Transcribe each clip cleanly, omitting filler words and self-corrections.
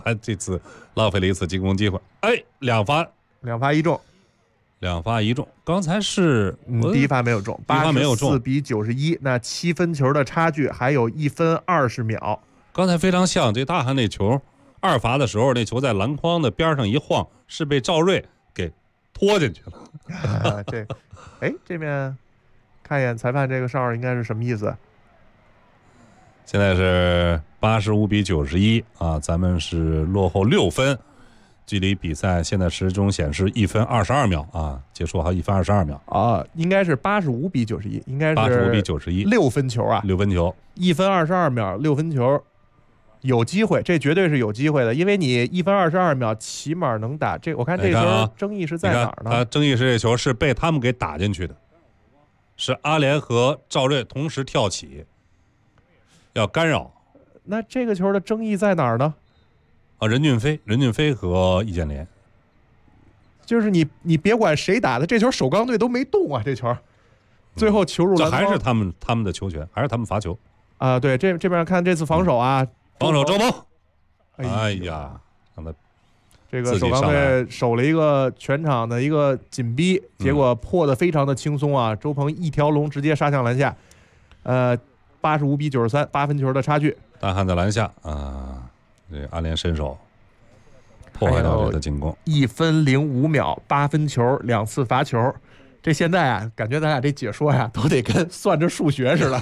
这次浪费了一次进攻机会。哎，两发一中。 刚才是第一发没有中 ，84 比91，那7分球的差距，还有1分20秒。 刚才非常像这大汉那球，二罚的时候，那球在篮筐的边上一晃，是被赵睿给拖进去了。 这边看一眼裁判这个哨应该是什么意思？ 现在是85比91啊，咱们是落后6分。距离比赛现在时钟显示1分22秒啊，结束还1分22秒啊，应该是85比91，应该是 85比91 ，6分球啊 ，6分球 ，1分22秒，6分球，有机会，这绝对是有机会的，因为你1分22秒起码能打这，我看这球争议是在哪儿呢？ 争议是这球是被他们给打进去的，是阿联和赵睿同时跳起，要干扰。 那这个球的争议在哪儿呢？ 任骏飞和易建联， 就是你别管谁打的，这球首钢队都没动啊，这球最后球入篮筐， 这还是他们的球权，还是他们罚球啊？对，这边看这次防守啊， 防守周鹏， 哎呀，让他这个首钢队守了一个全场的一个紧逼，结果破得非常的轻松啊，周鹏一条龙直接杀向篮下，85比93，8分球的差距， 大汉在篮下啊。这阿联伸手破坏到这个进攻 ，1分05秒，8分球，2次罚球。这现在啊，感觉咱俩这解说呀，都得跟算着数学似的。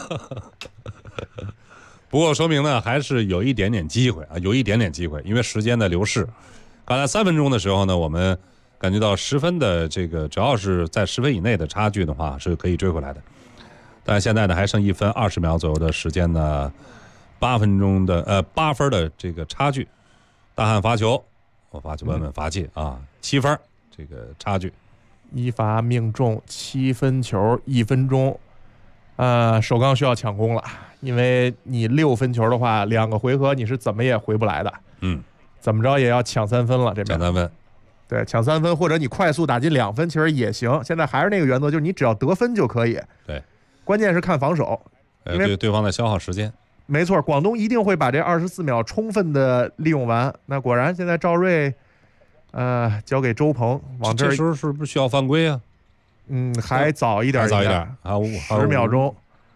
不过说明呢，还是有一点点机会啊，因为时间的流逝。刚才3分钟的时候呢，我们感觉到10分的这个，只要是在10分以内的差距的话，是可以追回来的。但现在呢，还剩1分20秒左右的时间呢。8分的这个差距，大汉罚球，我罚球稳稳罚进啊，7分这个差距， 一罚命中7分球，1分钟，首钢需要抢攻了，因为你6分球的话，2个回合你是怎么也回不来的，怎么着也要抢3分了，这边抢3分， 对，抢3分，或者你快速打进2分，其实也行。现在还是那个原则，就是你只要得分就可以， 对， 关键是看防守，因为对方在消耗时间。 没错，广东一定会把这24秒充分的利用完。那果然，现在赵睿，交给周鹏，往这时候是不是需要犯规啊？ 还早一点， 还有 10秒钟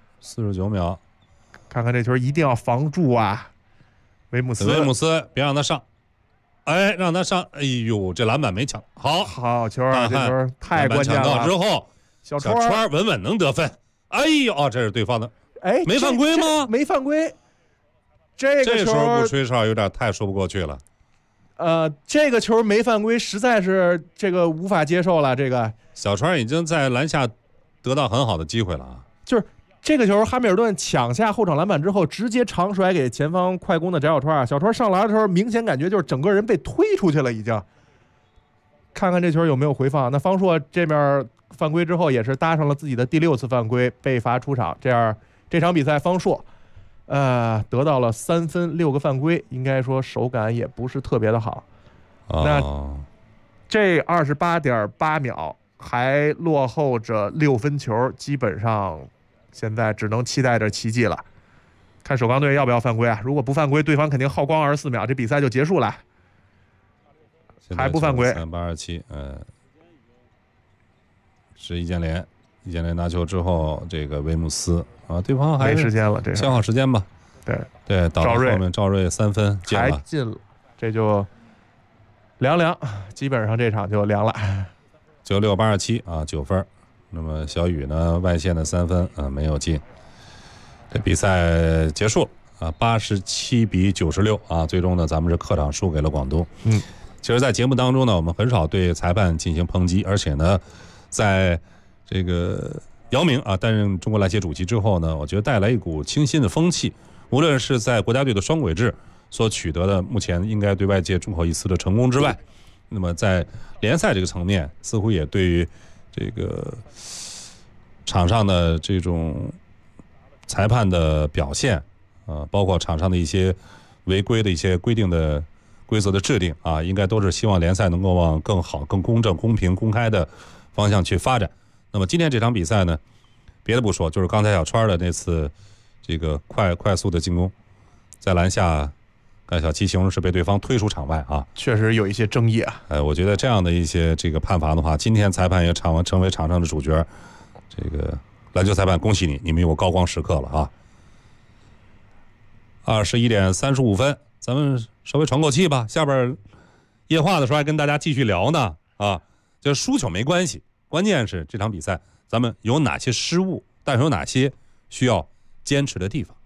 ，49秒。 看看这球一定要防住啊，维姆斯， 别让他上，让他上，哎呦，这篮板没抢， 好球啊，这球太关键了。 抢到之后， 小川稳稳能得分，哎呦，这是对方的。没犯规吗？ 没犯规，这时候不吹哨有点太说不过去了。 这个球没犯规，实在是这个无法接受了。这个小川已经在篮下得到很好的机会了啊！ 就是这个球，哈密尔顿抢下后场篮板之后，直接长甩给前方快攻的翟小川。小川上篮的时候，明显感觉就是整个人被推出去了，已经。看看这球有没有回放。那方硕这边犯规之后，也是搭上了自己的第6次犯规，被罚出场。这样。这场比赛方硕，得到了3分6个犯规，应该说手感也不是特别的好。那这28.8秒还落后着6分球，基本上现在只能期待着奇迹了。看首钢队要不要犯规啊？如果不犯规，对方肯定耗光24秒，这比赛就结束了。还不犯规 ，38-27，是易建联拿球之后，这个维姆斯啊，对方还没时间了，这消耗时间吧。对，到后面赵睿3分进了，这就凉，基本上这场就凉了。 96-87啊，9分。那么小雨呢，外线的3分没有进。这比赛结束啊，87比96啊，最终呢，咱们是客场输给了广东。其实，在节目当中呢，我们很少对裁判进行抨击，而且呢，在这个姚明啊担任中国篮协主席之后呢，我觉得带来一股清新的风气。无论是在国家队的双轨制所取得的目前应该对外界众口一词的成功之外，那么在联赛这个层面，似乎也对于这个场上的这种裁判的表现包括场上的一些违规的一些规定的规则的制定啊，应该都是希望联赛能够往更好、更公正、公平、公开的方向去发展。那么今天这场比赛呢，别的不说，就是刚才小川的那次这个快速的进攻，在篮下盖小七形容是被对方推出场外啊， 确实有一些争议啊。 我觉得这样的一些这个判罚的话，今天裁判也成为场上的主角。这个篮球裁判，恭喜你，你们有高光时刻了啊！21点35分，咱们稍微喘口气吧。下边夜话的时候还跟大家继续聊呢啊，这输球没关系，关键是这场比赛咱们有哪些失误，但是有哪些需要坚持的地方。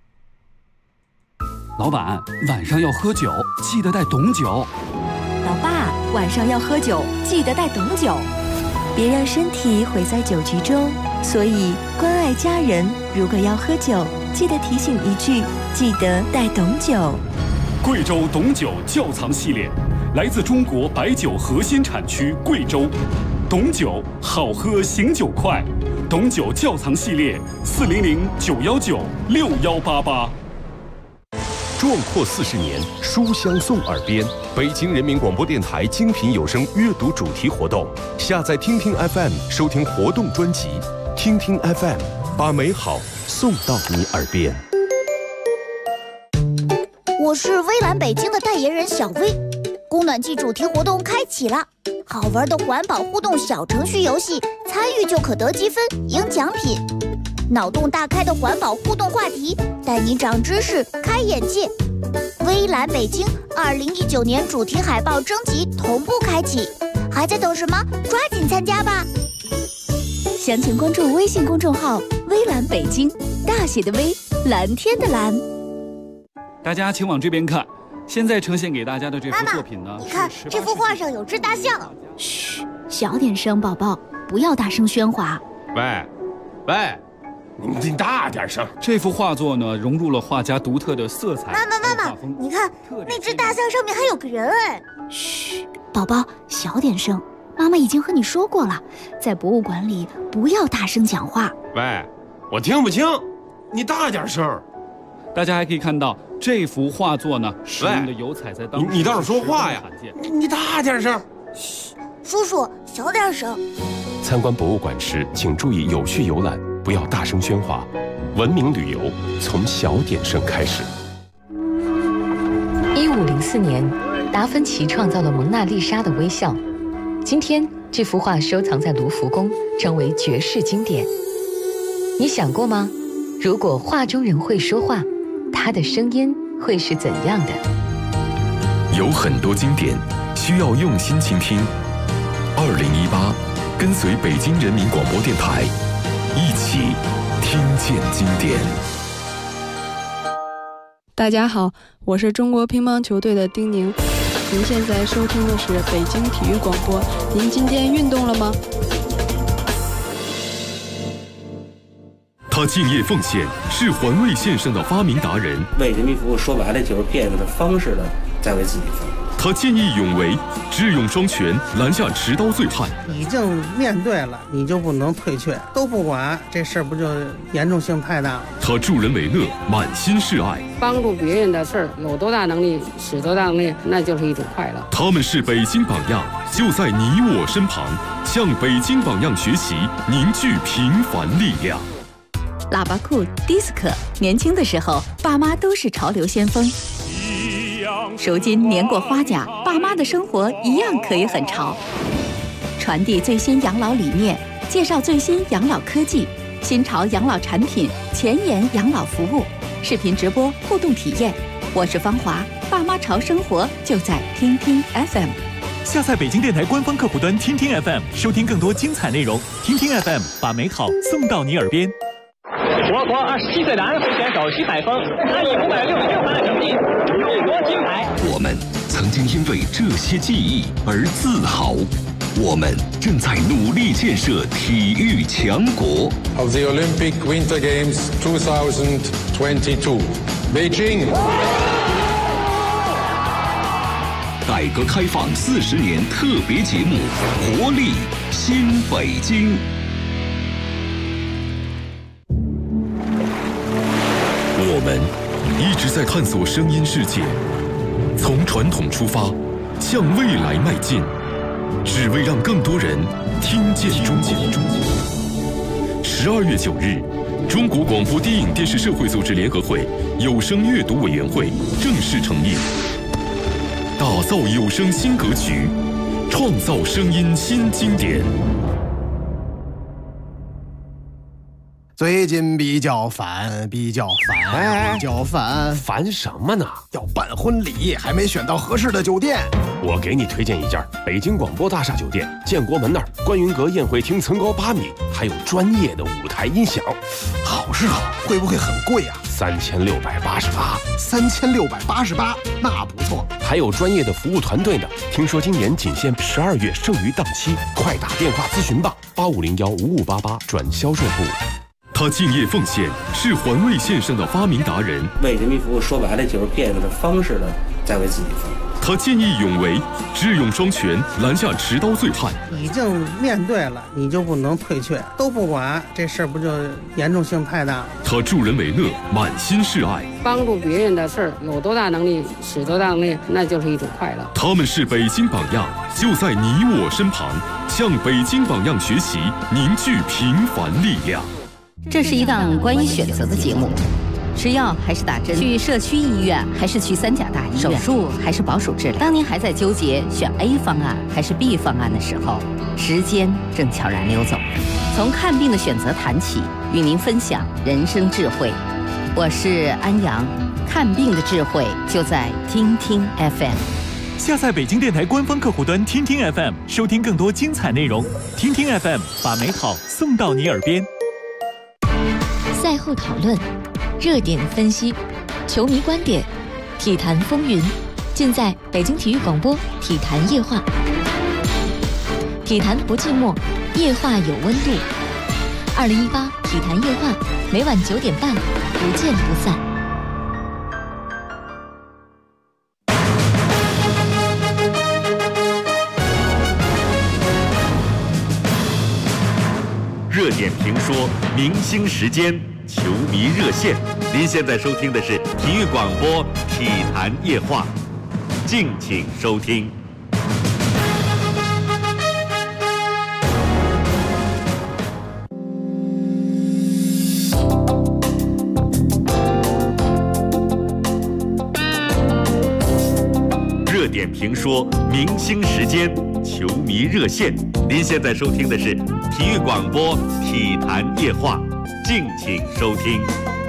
老板，晚上要喝酒，记得带董酒。 老爸，晚上要喝酒，记得带董酒。别让身体毁在酒局中，所以关爱家人，如果要喝酒，记得提醒一句，记得带董酒。 贵州董酒窖藏系列，来自中国白酒核心产区贵州。董酒好喝醒酒快，董酒窖藏系列400-919-6188。 壮阔40年，书香送耳边。北京人民广播电台精品有声阅读主题活动，下载听听 FM 收听活动专辑，听听 FM 把美好送到你耳边。 我是微蓝北京的代言人小薇，供暖季主题活动开启了，好玩的环保互动小程序游戏，参与就可得积分赢奖品。脑洞大开的环保互动话题，带你长知识开眼界。微蓝北京2019年主题海报征集同步开启，还在等什么？抓紧参加吧！ 详情关注微信公众号微蓝北京，大写的微，蓝天的蓝。 大家请往这边看，现在呈现给大家的这幅作品呢， 你看这幅画上有只大象。 嘘，小点声，宝宝，不要大声喧哗。 喂，你大点声！ 这幅画作呢，融入了画家独特的色彩。 妈妈，你看那只大象上面还有个人哎！ 嘘，宝宝，小点声。妈妈已经和你说过了，在博物馆里不要大声讲话。 喂，我听不清，你大点声。 大家还可以看到这幅画作呢，使用的油彩在当时你倒是说话呀！你大点声。 嘘，叔叔小点声。 参观博物馆时，请注意有序游览，不要大声喧哗。文明旅游从小点声开始。 1504年，达芬奇创造了蒙娜丽莎的微笑。今天，这幅画收藏在卢浮宫，成为绝世经典。你想过吗？如果画中人会说话，他的声音会是怎样的？ 有很多经典需要用心倾听。2018，跟随北京人民广播电台，一起听见经典。 大家好，我是中国乒乓球队的丁宁。您现在收听的是北京体育广播。您今天运动了吗？ 他敬业奉献，是环卫线上的发明达人。 为人民服务，说白了就是变个方式的在为自己服务。 他见义勇为，智勇双全，拦下持刀醉汉。 已经面对了，你就不能退却，都不管，这事儿不就严重性太大了？ 他助人为乐，满心是爱。 帮助别人的事儿，有多大能力使多大能力，那就是一种快乐。 他们是北京榜样，就在你我身旁，向北京榜样学习，凝聚平凡力量。 喇叭裤、迪斯科，年轻的时候，爸妈都是潮流先锋。如今年过花甲，爸妈的生活一样可以很潮。传递最新养老理念，介绍最新养老科技、新潮养老产品、前沿养老服务，视频直播互动体验。我是芳华，爸妈潮生活就在听听 FM。 下载北京电台官方客户端听听 FM， 收听更多精彩内容。听听 FM， 把美好送到你耳边。 我国27岁的安徽选手徐海峰，他以566分的成绩勇夺金牌。 我们曾经因为这些记忆而自豪，我们正在努力建设体育强国。 Of the Olympic Winter Games 2022, Beijing。 改革开放40年特别节目，活力新北京。 我们一直在探索声音世界，从传统出发，向未来迈进，只为让更多人听见中国。12月9日， 中国广播电影电视社会组织联合会有声阅读委员会正式成立，打造有声新格局，创造声音新经典。 最近比较烦，比较烦， 烦什么呢？ 要办婚礼，还没选到合适的酒店。 我给你推荐一家北京广播大厦酒店，建国门那儿观云阁宴会厅层高8米，还有专业的舞台音响。 好是好，会不会很贵啊 ？3688， 那不错。 还有专业的服务团队呢。听说今年仅限12月剩余档期，快打电话咨询吧，85015588转销售部。 他敬业奉献，是环卫线上的发明达人。 为人民服务，说白了就是变着方式的在为自己服务。 他见义勇为，智勇双全，拦下持刀罪犯。 已经面对了，你就不能退却，都不管，这事儿不就严重性太大了？ 他助人为乐，满心是爱， 帮助别人的事儿，有多大能力使多大能力，那就是一种快乐。 他们是北京榜样，就在你我身旁，向北京榜样学习，凝聚平凡力量。 这是一档关于选择的节目，吃药还是打针，去社区医院还是去3甲大医院，手术还是保守治疗。当您还在纠结选 A 方案还是 B 方案的时候，时间正悄然溜走。从看病的选择谈起，与您分享人生智慧。我是安阳，看病的智慧就在听听 FM。 下载北京电台官方客户端听听 FM， 收听更多精彩内容。听听 FM， 把美好送到你耳边。 赛后讨论，热点分析，球迷观点，体坛风云，尽在北京体育广播体坛夜话。体坛不寂寞，夜话有温度。2018体坛夜话，每晚9点半，不见不散。 热点评说，明星时间，球迷热线。您现在收听的是体育广播体坛夜话，敬请收听。热点评说，明星时间，球迷热线。您现在收听的是体育广播体坛夜话，敬请收听。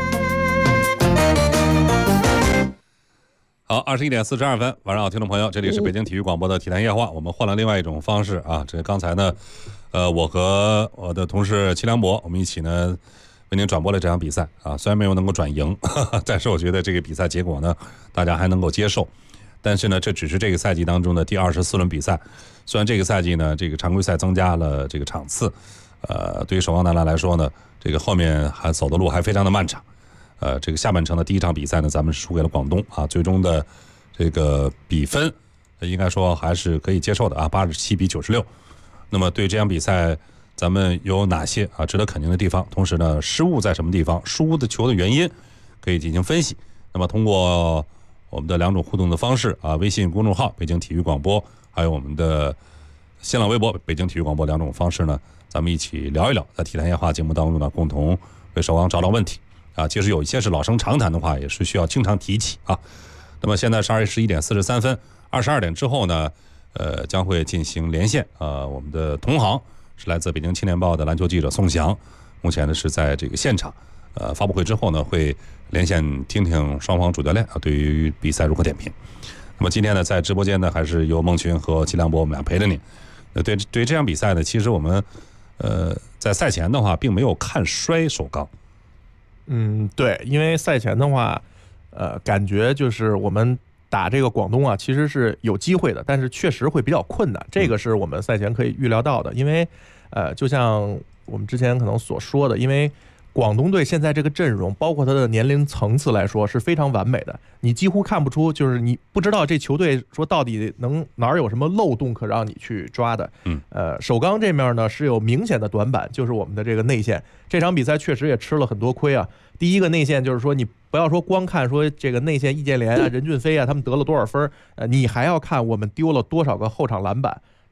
好，21点42分，晚上好，听众朋友，这里是北京体育广播的体坛夜话。我们换了另外一种方式啊，这刚才呢，我和我的同事齐良博，我们一起呢为您转播了这场比赛啊，虽然没有能够转赢，但是我觉得这个比赛结果呢，大家还能够接受。但是呢，这只是这个赛季当中的第24轮比赛。虽然这个赛季呢，这个常规赛增加了这个场次，对于首钢男篮来说呢，这个后面还走的路还非常的漫长。这个下半程的第一场比赛呢，咱们是输给了广东啊，最终的这个比分应该说还是可以接受的啊，87比96。那么对这场比赛，咱们有哪些啊值得肯定的地方？同时呢，失误在什么地方？输的球的原因可以进行分析。那么通过我们的2种互动的方式啊，微信公众号北京体育广播，还有我们的新浪微博北京体育广播2种方式呢，咱们一起聊一聊，在体坛夜话节目当中呢，共同为首钢找到问题啊。即使有一些是老生常谈的话，也是需要经常提起啊。那么现在是11点43分，22点之后呢，将会进行连线啊。我们的同行是来自北京青年报的篮球记者宋翔，目前呢是在这个现场。发布会之后呢，会连线听听双方主教练啊对于比赛如何点评。那么今天呢，在直播间呢，还是由孟群和齐良博我们俩陪着您。对这场比赛呢，其实我们在赛前的话，并没有看衰首钢。 对，因为赛前的话，感觉就是我们打这个广东啊，其实是有机会的，但是确实会比较困难。这个是我们赛前可以预料到的，因为就像我们之前可能所说的，因为广东队现在这个阵容，包括他的年龄层次来说是非常完美的，你几乎看不出，就是你不知道这球队说到底哪儿有什么漏洞可让你去抓的。首钢这面呢是有明显的短板，就是我们的这个内线，这场比赛确实也吃了很多亏啊。第一个内线就是说，你不要说光看说这个内线易建联啊、任骏飞啊他们得了多少分，你还要看我们丢了多少个后场篮板。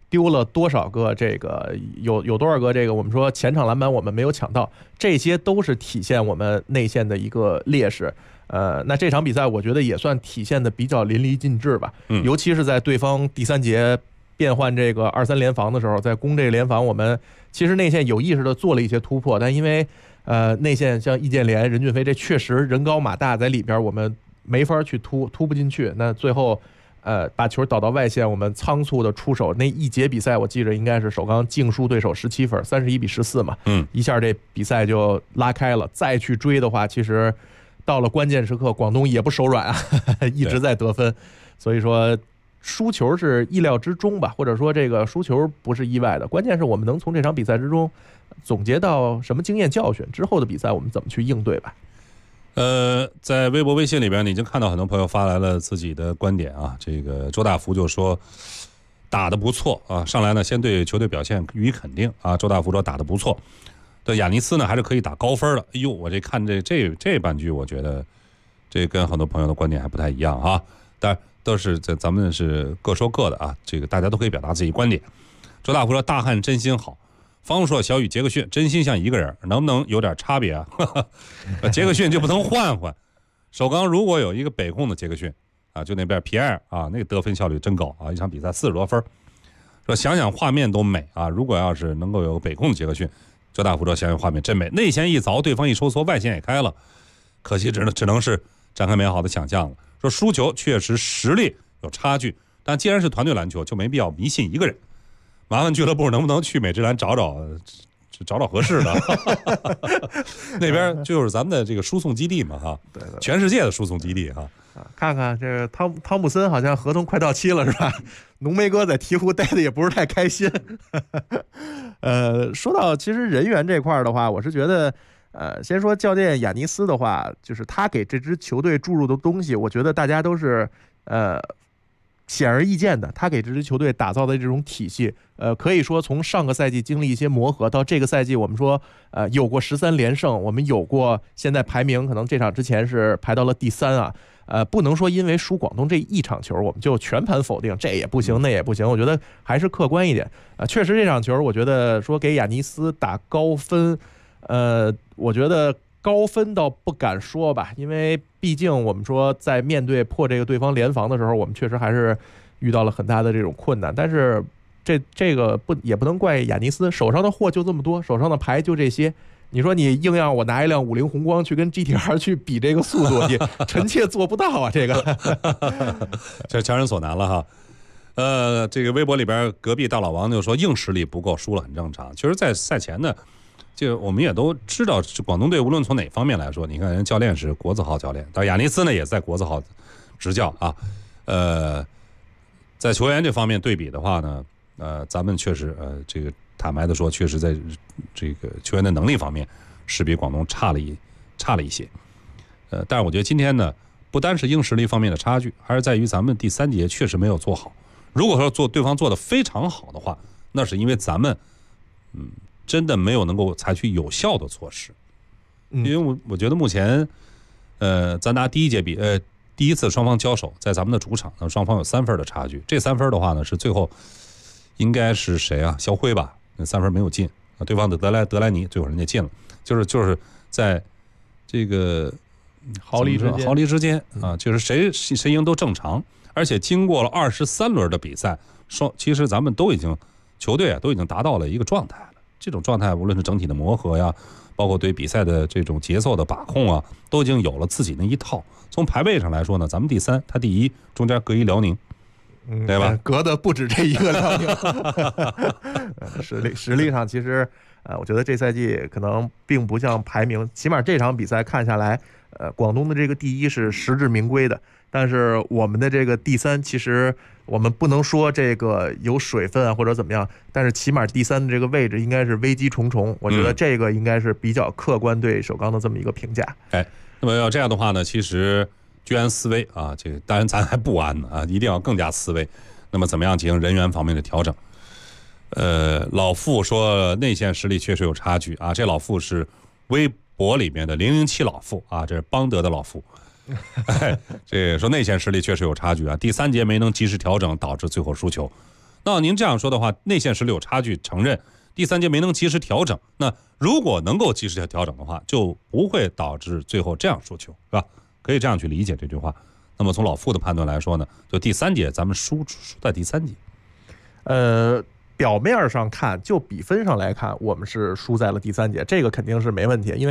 丢了多少个这个有多少个这个我们说前场篮板我们没有抢到，这些都是体现我们内线的一个劣势。那这场比赛我觉得也算体现的比较淋漓尽致吧，尤其是在对方第3节变换这个2-3联防的时候，在攻这个联防，我们其实内线有意识的做了一些突破，但因为内线像易建联、任骏飞这确实人高马大，在里边我们没法去突不进去，那最后把球导到外线，我们仓促的出手，那一节比赛我记着应该是首钢净输对手17分，31-14嘛，一下这比赛就拉开了，再去追的话，其实到了关键时刻，广东也不手软啊，一直在得分，所以说输球是意料之中吧，或者说这个输球不是意外的，关键是我们能从这场比赛之中总结到什么经验教训，之后的比赛我们怎么去应对吧。 在微博微信里边，已经看到很多朋友发来了自己的观点啊。这个周大福就说打得不错啊，上来呢先对球队表现予以肯定啊。周大福说打得不错，对亚尼斯呢还是可以打高分的。哎呦，我这看这半句，我觉得这跟很多朋友的观点还不太一样啊。但都是咱们是各说各的啊，这个大家都可以表达自己观点。周大福说大汉真心好。方硕、小雨、杰克逊真心像一个人，能不能有点差别啊？杰克逊就不能换换？首钢如果有一个北控的杰克逊啊，就那边皮埃尔啊，那个得分效率真高啊，一场比赛40多分。说想想画面都美啊，如果要是能够有北控的杰克逊，周大福说想想画面真美，内线一凿，对方一收缩，外线也开了，可惜只能是展开美好的想象了。说输球确实实力有差距，但既然是团队篮球，就没必要迷信一个人。麻烦俱乐部能不能去美职篮找找合适的？那边就是咱们的这个输送基地嘛，哈，对，全世界的输送基地哈。 看看这个汤姆森好像合同快到期了是吧？浓眉哥在鹈鹕待的也不是太开心。说到其实人员这块的话，我是觉得，先说教练亚尼斯的话，就是他给这支球队注入的东西，我觉得大家都是显而易见的，他给这支球队打造的这种体系，可以说从上个赛季经历一些磨合，到这个赛季我们说，有过13连胜，我们有过现在排名可能这场之前是排到了第3啊，不能说因为输广东这一场球我们就全盘否定，这也不行那也不行，我觉得还是客观一点确实这场球我觉得说给亚尼斯打高分，我觉得高分倒不敢说吧，因为毕竟我们说在面对破这个对方联防的时候，我们确实还是遇到了很大的这种困难。但是这个也不能怪亚尼斯，手上的货就这么多，手上的牌就这些。你说你硬让我拿一辆50宏光去跟 GTR 去比这个速度，你臣妾做不到啊！这个这强人所难了哈。这个微博里边隔壁大老王就说硬实力不够，输了很正常。其实，在赛前呢。就我们也都知道，广东队无论从哪方面来说，你看人教练是国字号教练，但亚尼斯呢也在国字号执教啊。在球员这方面对比的话呢，咱们确实这个坦白的说，确实在这个球员的能力方面是比广东差了一些。但是我觉得今天呢，不单是硬实力方面的差距，还是在于咱们第3节确实没有做好。如果说对方做得非常好的话，那是因为咱们真的没有能够采取有效的措施，因为我觉得目前，咱拿第一次双方交手，在咱们的主场呢，双方有3分的差距。这3分的话呢，是最后应该是谁啊？肖辉吧，那3分没有进啊，对方的德莱尼最后人家进了，就是在这个毫厘之间啊，就是谁赢都正常。而且经过了23轮的比赛，其实咱们球队都已经达到了一个状态了。这种状态，无论是整体的磨合呀，包括对比赛的这种节奏的把控啊，都已经有了自己那一套。从排位上来说呢，咱们第3，他第1，中间隔一辽宁，对吧？ 隔的不止这一个辽宁。实力上，其实我觉得这赛季可能并不像排名，起码这场比赛看下来，广东的这个第1是实至名归的。但是我们的这个第3，其实我们不能说这个有水分啊或者怎么样，但是起码第3的这个位置应该是危机重重。我觉得这个应该是比较客观对首钢的这么一个评价。 那么要这样的话呢，其实居安思危啊，这个当然咱还不安呢啊，一定要更加思危。那么怎么样进行人员方面的调整？老傅说内线实力确实有差距啊，这老傅是微博里面的007老傅啊，这是邦德的老傅。这说内线实力确实有差距啊，第3节没能及时调整，导致最后输球。 那您这样说的话，内线实力有差距，承认第三节没能及时调整。那如果能够及时调整的话，就不会导致最后这样输球，是吧？可以这样去理解这句话。那么从老傅的判断来说呢，就第三节咱们输在第三节。 表面上看，就比分上来看，我们是输在了第三节，这个肯定是没问题，因为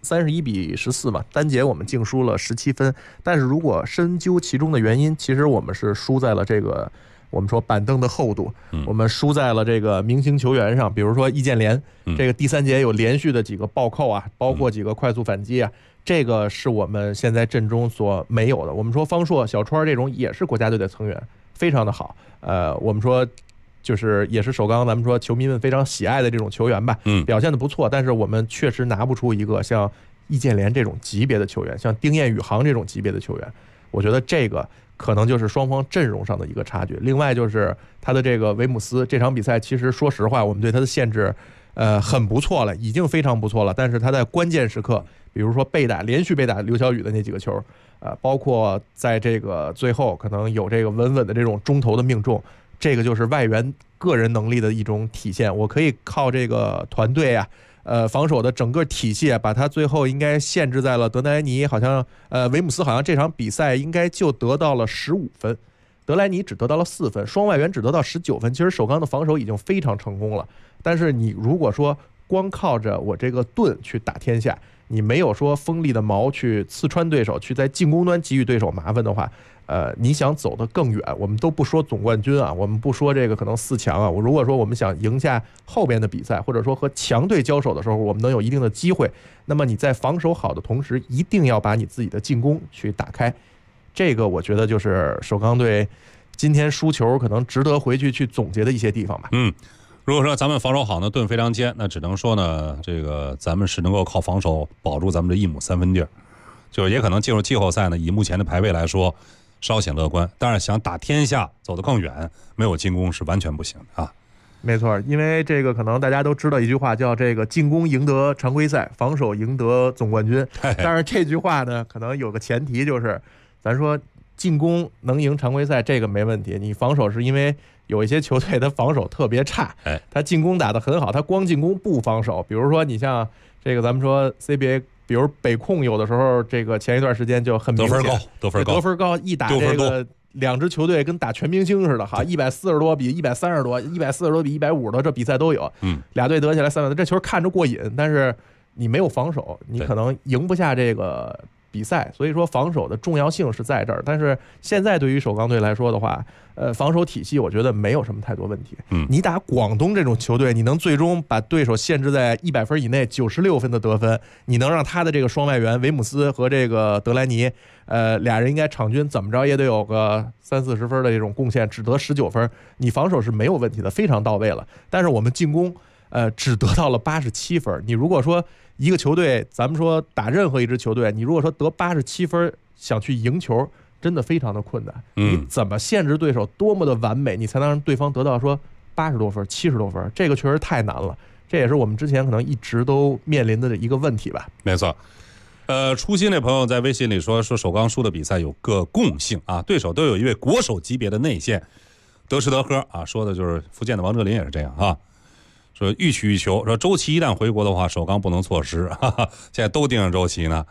31-14嘛，单节我们净输了17分。但是如果深究其中的原因，其实我们是输在了这个我们说板凳的厚度，我们输在了这个明星球员上，比如说易建联，这个第三节有连续的几个暴扣啊，包括几个快速反击啊，这个是我们现在阵中所没有的。我们说方硕、小川这种也是国家队的成员，非常的好。我们说就是也是首钢咱们说球迷们非常喜爱的这种球员吧，表现的不错，但是我们确实拿不出一个像易建联这种级别的球员，像丁彦雨航这种级别的球员。我觉得这个可能就是双方阵容上的一个差距。另外就是他的这个维姆斯，这场比赛其实说实话，我们对他的限制很不错了，已经非常不错了。但是他在关键时刻，比如说连续被打刘晓宇的那几个球，包括在这个最后可能有这个稳稳的这种中投的命中。这个就是外援个人能力的一种体现，我可以靠这个团队啊，防守的整个体系，把他最后应该限制在了德莱尼，好像维姆斯好像这场比赛应该就得到了15分，德莱尼只得到了4分，双外援只得到19分。其实首钢的防守已经非常成功了，但是你如果说光靠着我这个盾去打天下，你没有说锋利的矛去刺穿对手，去在进攻端给予对手麻烦的话，你想走得更远，我们都不说总冠军啊，我们不说这个可能4强啊，如果说我们想赢下后边的比赛，或者说和强队交手的时候我们能有一定的机会，那么你在防守好的同时，一定要把你自己的进攻去打开。这个我觉得就是首钢队今天输球可能值得回去总结的一些地方吧。 如果说咱们防守好呢，盾非常坚，那只能说呢，这个咱们是能够靠防守保住咱们这1亩3分地儿，就是也可能进入季后赛呢，以目前的排位来说稍显乐观，但是想打天下走得更远，没有进攻是完全不行的啊。 没错，因为这个可能大家都知道一句话叫这个进攻赢得常规赛，防守赢得总冠军。但是这句话呢，可能有个前提就是咱说进攻能赢常规赛这个没问题，你防守是因为有一些球队他防守特别差，他进攻打得很好，他光进攻不防守。比如说你像这个咱们说 CBA， 比如北控有的时候这个前一段时间就很明显得分高， 一打这个两支球队跟打全明星似的，哈，140多比130多，140多比150多，这比赛都有。俩队得起来300多，这球看着过瘾，但是你没有防守，你可能赢不下这个比赛。所以说防守的重要性是在这儿。但是现在对于首钢队来说的话，防守体系我觉得没有什么太多问题。你打广东这种球队，你能最终把对手限制在100分以内，96分的得分，你能让他的这个双外援维姆斯和这个德莱尼，俩人应该场均怎么着也得有个30-40分的这种贡献，只得19分，你防守是没有问题的，非常到位了。但是我们进攻，只得到了87分。你如果说一个球队，咱们说打任何一支球队，你如果说得87分想去赢球，真的非常的困难。你怎么限制对手多么的完美，你才能让对方得到说80多分、70多分？这个确实太难了，这也是我们之前可能一直都面临的一个问题吧。 没错。初心那朋友在微信里说首钢输的比赛有个共性啊，对手都有一位国手级别的内线，得吃得喝啊，说的就是福建的王哲林也是这样啊。说欲取欲求，说周琦一旦回国的话，首钢不能错失，现在都盯上周琦呢。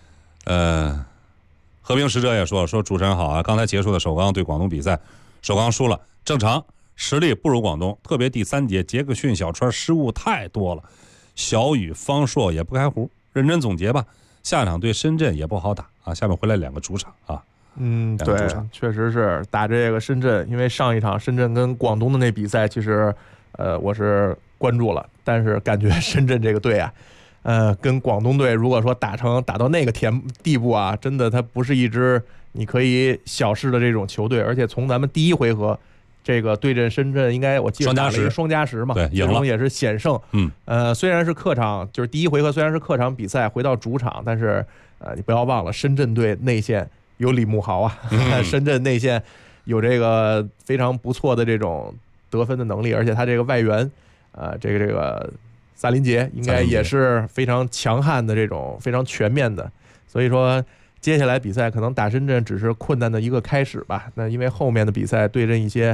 和平使者也说主持人好啊，刚才结束的首钢对广东比赛，首钢输了，正常，实力不如广东，特别第3节杰克逊、小川失误太多了，小雨、方硕也不开胡，认真总结吧。下场对深圳也不好打啊，下面回来2个主场啊。 对，确实是打这个深圳，因为上一场深圳跟广东的那比赛，其实我是关注了，但是感觉深圳这个队啊，跟广东队如果说打到那个地步啊，真的它不是一支你可以小视的这种球队。而且从咱们第1回合这个对阵深圳，应该我记得打了一个双加时嘛， 对，赢了， 也是险胜。虽然是客场，就是第1回合虽然是客场比赛，回到主场，但是你不要忘了，深圳队内线有李慕豪啊，深圳内线有这个非常不错的这种得分的能力，而且他这个外援，这个萨林杰应该也是非常强悍的这种非常全面的，所以说接下来比赛可能打深圳只是困难的一个开始吧。那因为后面的比赛对阵一些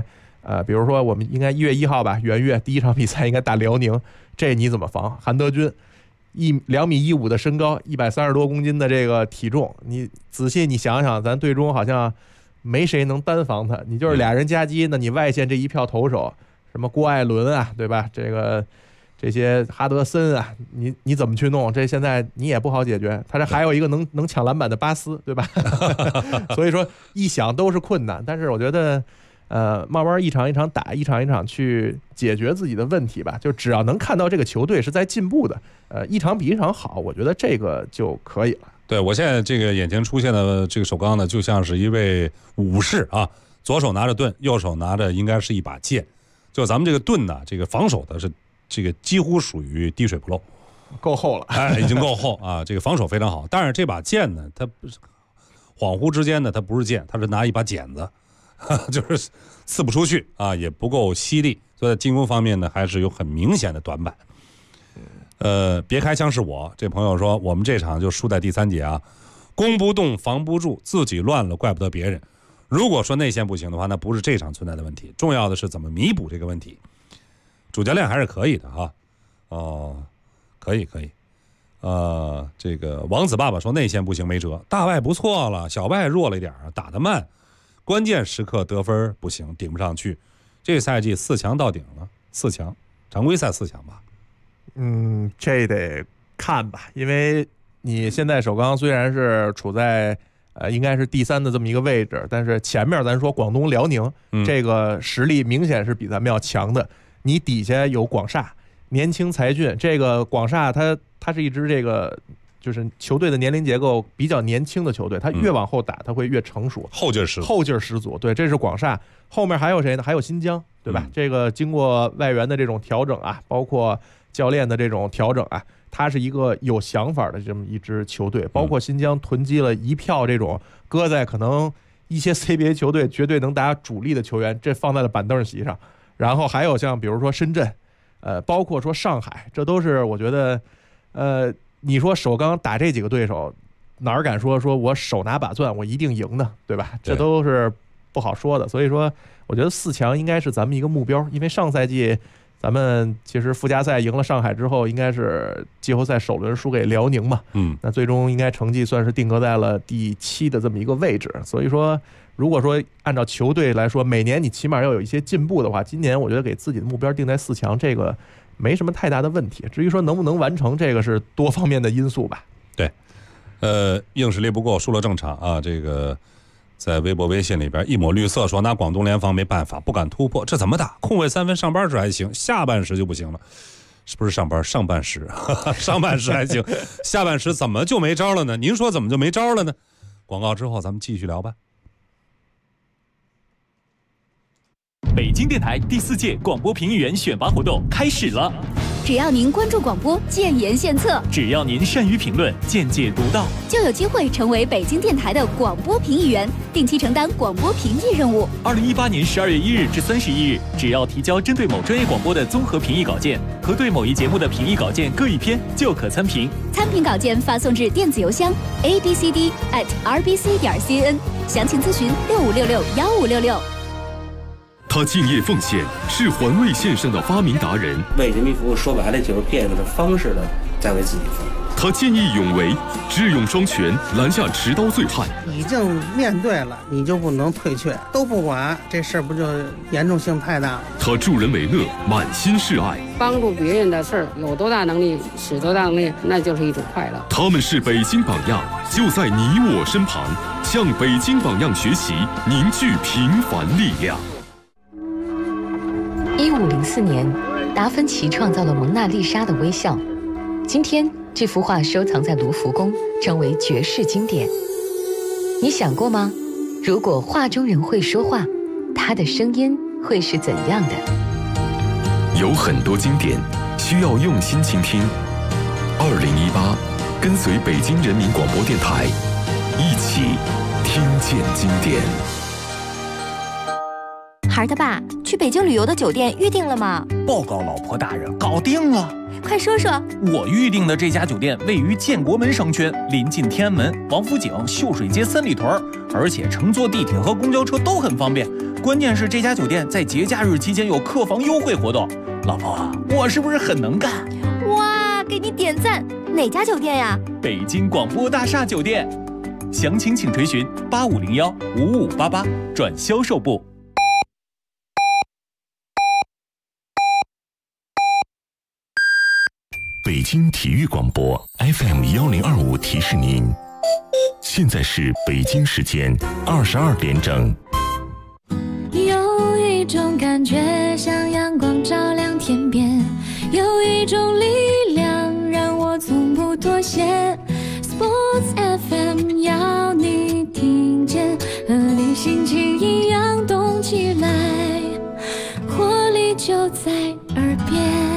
比如说我们应该1月1号吧，元月第一场比赛应该打辽宁，这你怎么防？韩德君2.15米的身高，130多公斤的这个体重，你仔细你想想，咱队中好像没谁能单防他，你就是俩人夹击，那你外线这一票投手，什么郭艾伦啊，对吧？这些哈德森啊，你怎么去弄？这现在你也不好解决。他这还有一个能抢篮板的巴斯，对吧？所以说一想都是困难，但是我觉得慢慢一场一场打，一场一场去解决自己的问题吧。就只要能看到这个球队是在进步的，一场比一场好，我觉得这个就可以了。 对，我现在这个眼前出现的这个首钢呢，就像是一位武士啊，左手拿着盾，右手拿着应该是一把剑。就咱们这个盾呢，这个防守的是这个几乎属于滴水不漏， 够厚了， 已经够厚啊，这个防守非常好。但是这把剑呢，它恍惚之间呢，它不是剑，它是拿一把剪子，就是刺不出去啊，也不够犀利，所以在进攻方面呢，还是有很明显的短板。别开枪是我这朋友说，我们这场就输在第3节啊，攻不动，防不住，自己乱了，怪不得别人。如果说内线不行的话，那不是这场存在的问题，重要的是怎么弥补这个问题。主教练还是可以的哈，可以，这个王子爸爸说内线不行没辙，大外不错了，小外弱了一点，打得慢，关键时刻得分不行，顶不上去。这赛季4强到顶了，4强，常规赛4强吧？ 这得看吧，因为你现在首钢虽然是处在应该是第3的这么一个位置，但是前面咱说广东辽宁，这个实力明显是比咱们要强的。你底下有广厦，年轻才俊，这个广厦它是一支这个就是球队的年龄结构比较年轻的球队，它越往后打它会越成熟， 后劲儿十足。对，这是广厦。后面还有谁呢？还有新疆，对吧？这个经过外援的这种调整啊，包括教练的这种调整啊，它是一个有想法的这么一支球队。包括新疆囤积了一票这种搁在可能一些 CBA 球队绝对能打主力的球员，这放在了板凳席上。然后还有像比如说深圳，包括说上海，这都是我觉得，你说首钢打这几个对手，哪儿敢说我手拿把攥我一定赢呢，对吧？这都是不好说的。所以说，我觉得4强应该是咱们一个目标，因为上赛季咱们其实附加赛赢了上海之后，应该是季后赛首轮输给辽宁嘛，那最终应该成绩算是定格在了第7的这么一个位置。所以说，如果说按照球队来说，每年你起码要有一些进步的话，今年我觉得给自己的目标定在4强，这个没什么太大的问题。至于说能不能完成，这个是多方面的因素吧。 对，硬实力不够，输了正常啊。这个在微博微信里边一抹绿色说，拿广东联防没办法，不敢突破，这怎么打？空位3分上班时还行，下半时就不行了。是不是上班？上半时，上半时还行，下半时怎么就没招了呢？您说怎么就没招了呢？广告之后咱们继续聊吧。 北京电台第4届广播评议员选拔活动开始了。 只要您关注广播，建言献策； 只要您善于评论，见解独到， 就有机会成为北京电台的广播评议员，定期承担广播评议任务。 2018年12月1日至31日，只要提交针对某专业广播的综合评议稿件和对某一节目的评议稿件各1篇，就可参评。 参评稿件发送至电子邮箱 abcd@rbc.cn， 详情咨询65661566。 他敬业奉献，是环卫线上的发明达人。 为人民服务，说白了就是变着方式的在为自己服务。 他见义勇为，智勇双全，拦下持刀罪犯。 已经面对了，你就不能退却，都不管，这事儿不就严重性太大了？ 他助人为乐，满心是爱， 帮助别人的事儿，有多大能力使多大能力，那就是一种快乐。 他们是北京榜样，就在你我身旁，向北京榜样学习，凝聚平凡力量。 1504年，达芬奇创造了蒙娜丽莎的微笑。今天，这幅画收藏在卢浮宫，成为绝世经典。你想过吗？如果画中人会说话，他的声音会是怎样的？ 有很多经典需要用心倾听。2018，跟随北京人民广播电台，一起听见经典。 孩儿他爸，去北京旅游的酒店预定了吗？ 报告老婆大人，搞定了。 快说说。 我预定的这家酒店位于建国门商圈，临近天安门、王府井、秀水街三里屯，而且乘坐地铁和公交车都很方便。 关键是这家酒店在节假日期间有客房优惠活动。老婆，我是不是很能干？ 哇，给你点赞！哪家酒店呀？ 北京广播大厦酒店。详情请垂询8501-5588转销售部。 北京体育广播 FM1025提示您，现在是北京时间22点整。 有一种感觉像阳光照亮天边，有一种力量让我从不妥协。Sports FM 要你听见，和你心情一样动起来，活力就在耳边。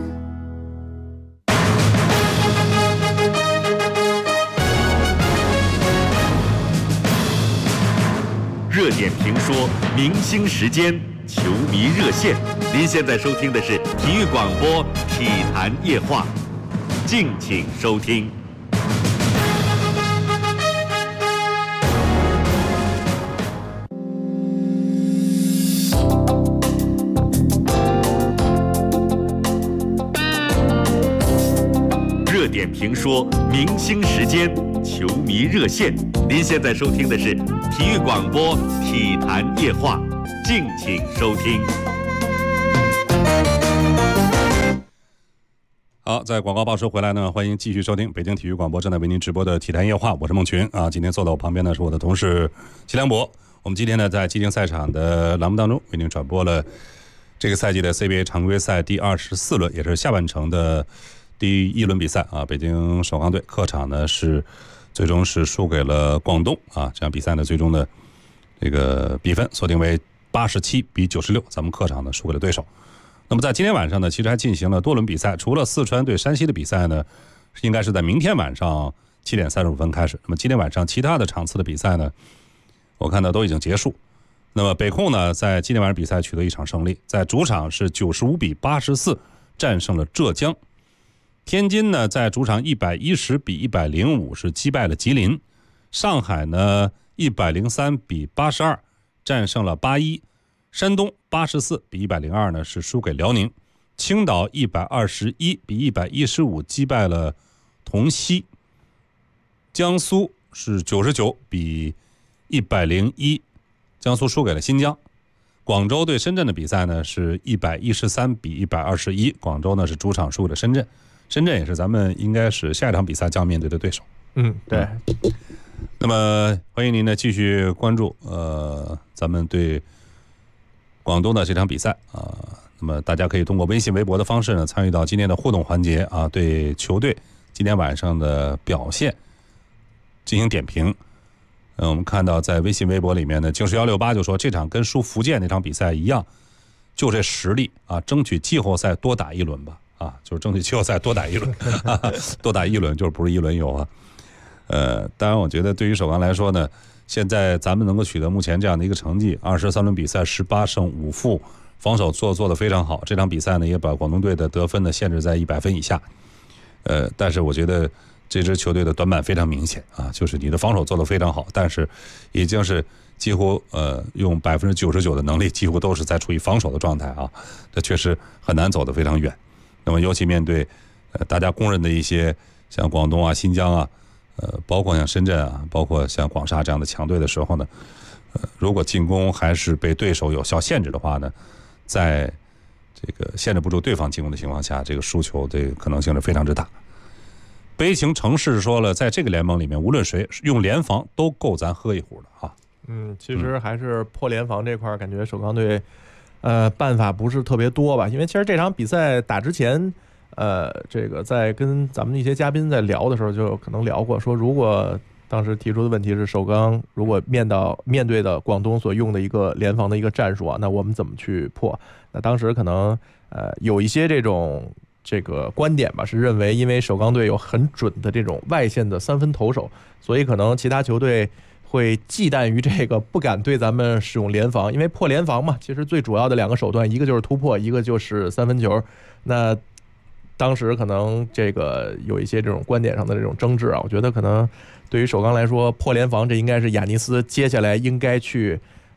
热点评说，明星时间，球迷热线。您现在收听的是体育广播体坛夜话，敬请收听。热点评说，明星时间，球迷热线。您现在收听的是体育广播体坛夜话，敬请收听。 好，在广告报时回来呢，欢迎继续收听北京体育广播正在为您直播的体坛夜话，我是孟群啊。今天坐在我旁边呢是我的同事齐良博。我们今天呢在激情赛场的栏目当中为您转播了这个赛季的 CBA 常规赛第24轮，也是下半程的第一轮比赛啊。北京首钢队客场呢是最终是输给了广东啊，这场比赛呢最终的这个比分锁定为87-96，咱们客场呢输给了对手。那么在今天晚上呢，其实还进行了多轮比赛，除了四川对山西的比赛呢，应该是在明天晚上7点35分开始。那么今天晚上其他的场次的比赛呢，我看到都已经结束。那么北控呢，在今天晚上比赛取得一场胜利，在主场是95-84战胜了浙江。天津呢，在主场110-105是击败了吉林。上海呢，103-82战胜了81。山东84-102呢是输给辽宁。青岛121-115击败了同曦。江苏是99-101，江苏输给了新疆。广州对深圳的比赛呢是113-121，广州呢是主场输给了深圳。深圳也是咱们应该是下一场比赛将面对的对手。 对。 那么欢迎您呢继续关注咱们对广东的这场比赛啊。那么大家可以通过微信微博的方式呢参与到今天的互动环节啊，对球队今天晚上的表现进行点评。我们看到在微信微博里面呢，京师168就说这场跟输福建那场比赛一样，就这实力啊，争取季后赛多打一轮吧。啊，就是争取季后赛多打一轮，多打一轮就是不是一轮游啊。当然我觉得对于首钢来说呢，现在咱们能够取得目前这样的一个成绩，23轮比赛18胜5负，防守做得非常好。这场比赛呢，也把广东队的得分呢限制在100分以下。但是我觉得这支球队的短板非常明显啊，就是你的防守做得非常好，但是已经是几乎用99%的能力，几乎都是在处于防守的状态啊，这确实很难走得非常远。那么尤其面对大家公认的一些像广东啊、新疆啊，包括像深圳啊，包括像广厦这样的强队的时候呢，如果进攻还是被对手有效限制的话呢，在这个限制不住对方进攻的情况下，这个输球的可能性是非常之大。悲情城市说了，在这个联盟里面，无论谁用联防都够咱喝一壶的啊。 其实还是破联防这块，感觉首钢队办法不是特别多吧，因为其实这场比赛打之前，这个在跟咱们一些嘉宾在聊的时候，就可能聊过，说如果当时提出的问题是首钢如果面对的广东所用的一个联防的一个战术啊，那我们怎么去破？那当时可能有一些这个观点吧，是认为因为首钢队有很准的这种外线的3分投手，所以可能其他球队会忌惮于这个，不敢对咱们使用联防，因为破联防嘛，其实最主要的2个手段，一个就是突破，一个就是3分球。那当时可能这个有一些这种观点上的这种争执啊，我觉得可能对于首钢来说，破联防这应该是亚尼斯接下来应该去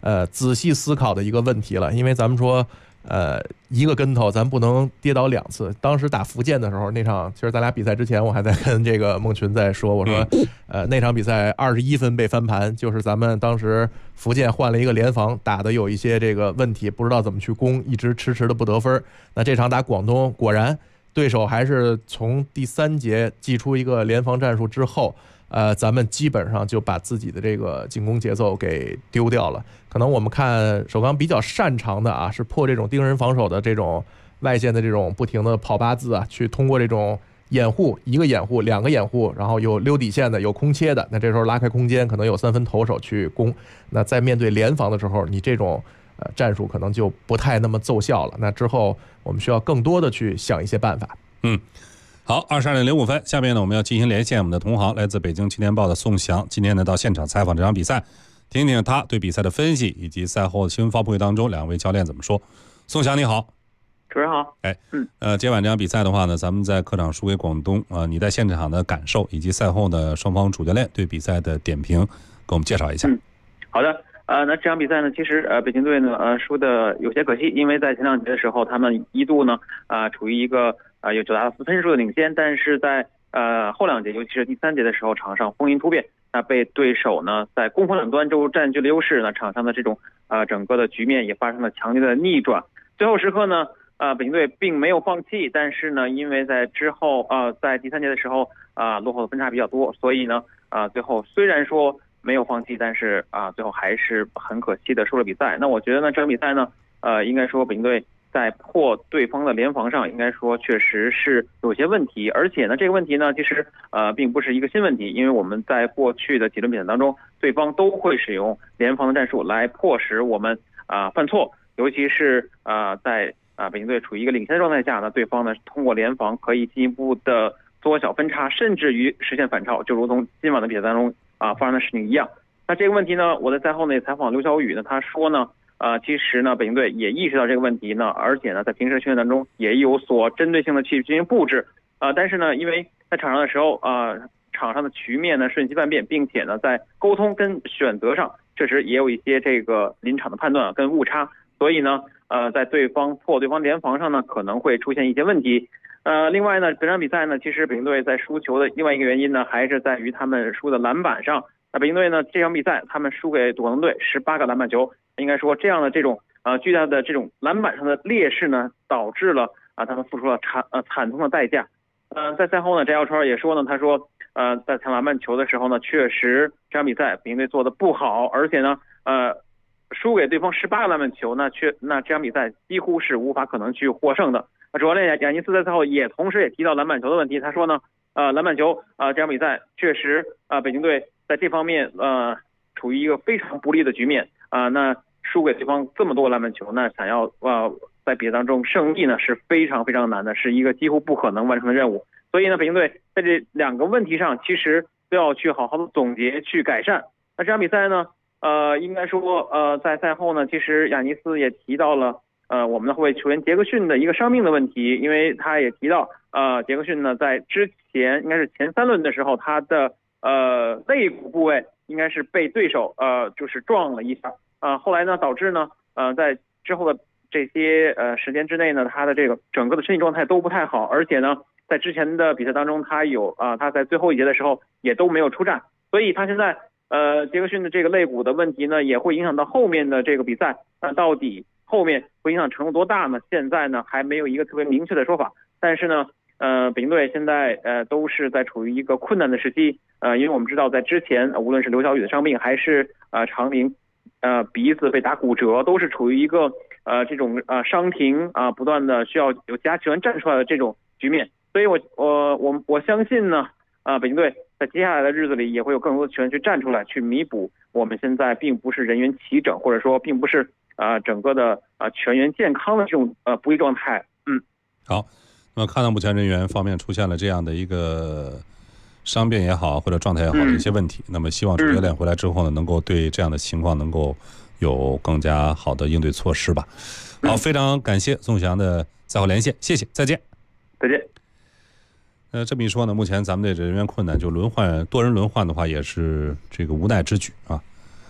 仔细思考的一个问题了。因为咱们说一个跟头咱不能跌倒2次。当时打福建的时候那场，其实咱俩比赛之前我还在跟这个孟群在说，我说那场比赛21分被翻盘，就是咱们当时福建换了一个联防，打的有一些这个问题，不知道怎么去攻，一直迟迟的不得分。那这场打广东，果然对手还是从第3节祭出一个联防战术之后，咱们基本上就把自己的这个进攻节奏给丢掉了。可能我们看首钢比较擅长的啊，是破这种盯人防守的这种外线的这种不停的跑8字啊，去通过这种掩护，一个掩护2个掩护，然后有溜底线的，有空切的，那这时候拉开空间，可能有3分投手去攻。那在面对联防的时候，你这种战术可能就不太那么奏效了。那之后我们需要更多的去想一些办法。 好，22:05，下面呢我们要进行连线我们的同行，来自北京青年报的宋翔，今天呢到现场采访这场比赛，听听他对比赛的分析，以及赛后的新闻发布会当中2位教练怎么说。宋翔你好。 主持人好。 今晚这场比赛的话呢，咱们在客场输给广东你在现场的感受，以及赛后的双方主教练对比赛的点评，给我们介绍一下。 好的。那这场比赛呢，其实北京队呢输的有些可惜，因为在前2节的时候，他们一度呢处于一个有9打4分数的领先，但是在后2节，尤其是第3节的时候，场上风云突变，那被对手呢在攻防两端都占据了优势，那场上的这种整个的局面也发生了强烈的逆转。最后时刻呢，北京队并没有放弃，但是呢，因为在之后在第3节的时候落后的分差比较多，所以呢最后虽然说没有放弃，但是最后还是很可惜的输了比赛。那我觉得呢，这场比赛呢应该说北京队在破对方的联防上，应该说确实是有些问题，而且呢这个问题呢其实并不是一个新问题，因为我们在过去的几轮比赛当中，对方都会使用联防的战术来迫使我们犯错，尤其是在北京队处于一个领先的状态下呢，对方呢通过联防可以进一步的缩小分差，甚至于实现反超，就如同今晚的比赛当中发生的事情一样。那这个问题呢，我在赛后呢也采访刘晓宇呢，他说呢其实呢北京队也意识到这个问题呢，而且呢在平时训练当中也有所针对性的去进行布置但是呢因为在场上的时候场上的局面呢瞬息万变，并且呢在沟通跟选择上确实也有一些这个临场的判断跟误差，所以呢在破对方联防上呢可能会出现一些问题。另外呢，本场比赛呢，其实北京队在输球的另外一个原因呢，还是在于他们输的篮板上。那北京队呢，这场比赛他们输给广东队18个篮板球，应该说这样的这种巨大的这种篮板上的劣势呢，导致了他们付出了惨痛的代价。在赛后呢，翟耀川也说呢，他说在抢篮板球的时候呢，确实这场比赛北京队做的不好，而且呢输给对方18个篮板球，那这场比赛几乎是无法可能去获胜的。主教练雅尼斯在赛后同时也提到篮板球的问题，他说呢篮板球这场比赛确实北京队在这方面处于一个非常不利的局面那输给对方这么多篮板球，那想要在比赛当中胜利呢是非常非常难的，是一个几乎不可能完成的任务。所以呢北京队在这2个问题上其实都要去好好的总结去改善。那这场比赛呢应该说在赛后呢，其实雅尼斯也提到了我们的后卫球员杰克逊的一个伤病的问题，因为他也提到杰克逊呢在之前应该是前3轮的时候，他的肋骨部位应该是被对手就是撞了一下后来呢导致呢在之后的这些时间之内呢，他的这个整个的身体状态都不太好，而且呢在之前的比赛当中他在最后一节的时候也都没有出战，所以他现在杰克逊的这个肋骨的问题呢也会影响到后面的这个比赛，到底后面会影响程度多大呢？现在呢还没有一个特别明确的说法，但是呢北京队现在都是在处于一个困难的时期因为我们知道在之前无论是刘晓宇的伤病，还是长林鼻子被打骨折，都是处于一个这种伤停不断的需要有其他球员站出来的这种局面，所以我相信呢北京队在接下来的日子里也会有更多的球员去站出来，去弥补我们现在并不是人员齐整，或者说并不是整个的全员健康的这种不利状态。 好，那么看到目前人员方面出现了这样的一个伤病也好，或者状态也好的一些问题，那么希望主教练回来之后呢，能够对这样的情况能够有更加好的应对措施吧。好，非常感谢宋翔的赛后连线，谢谢，再见。 再见。 这么一说呢，目前咱们的人员困难，就多人轮换的话，也是这个无奈之举啊。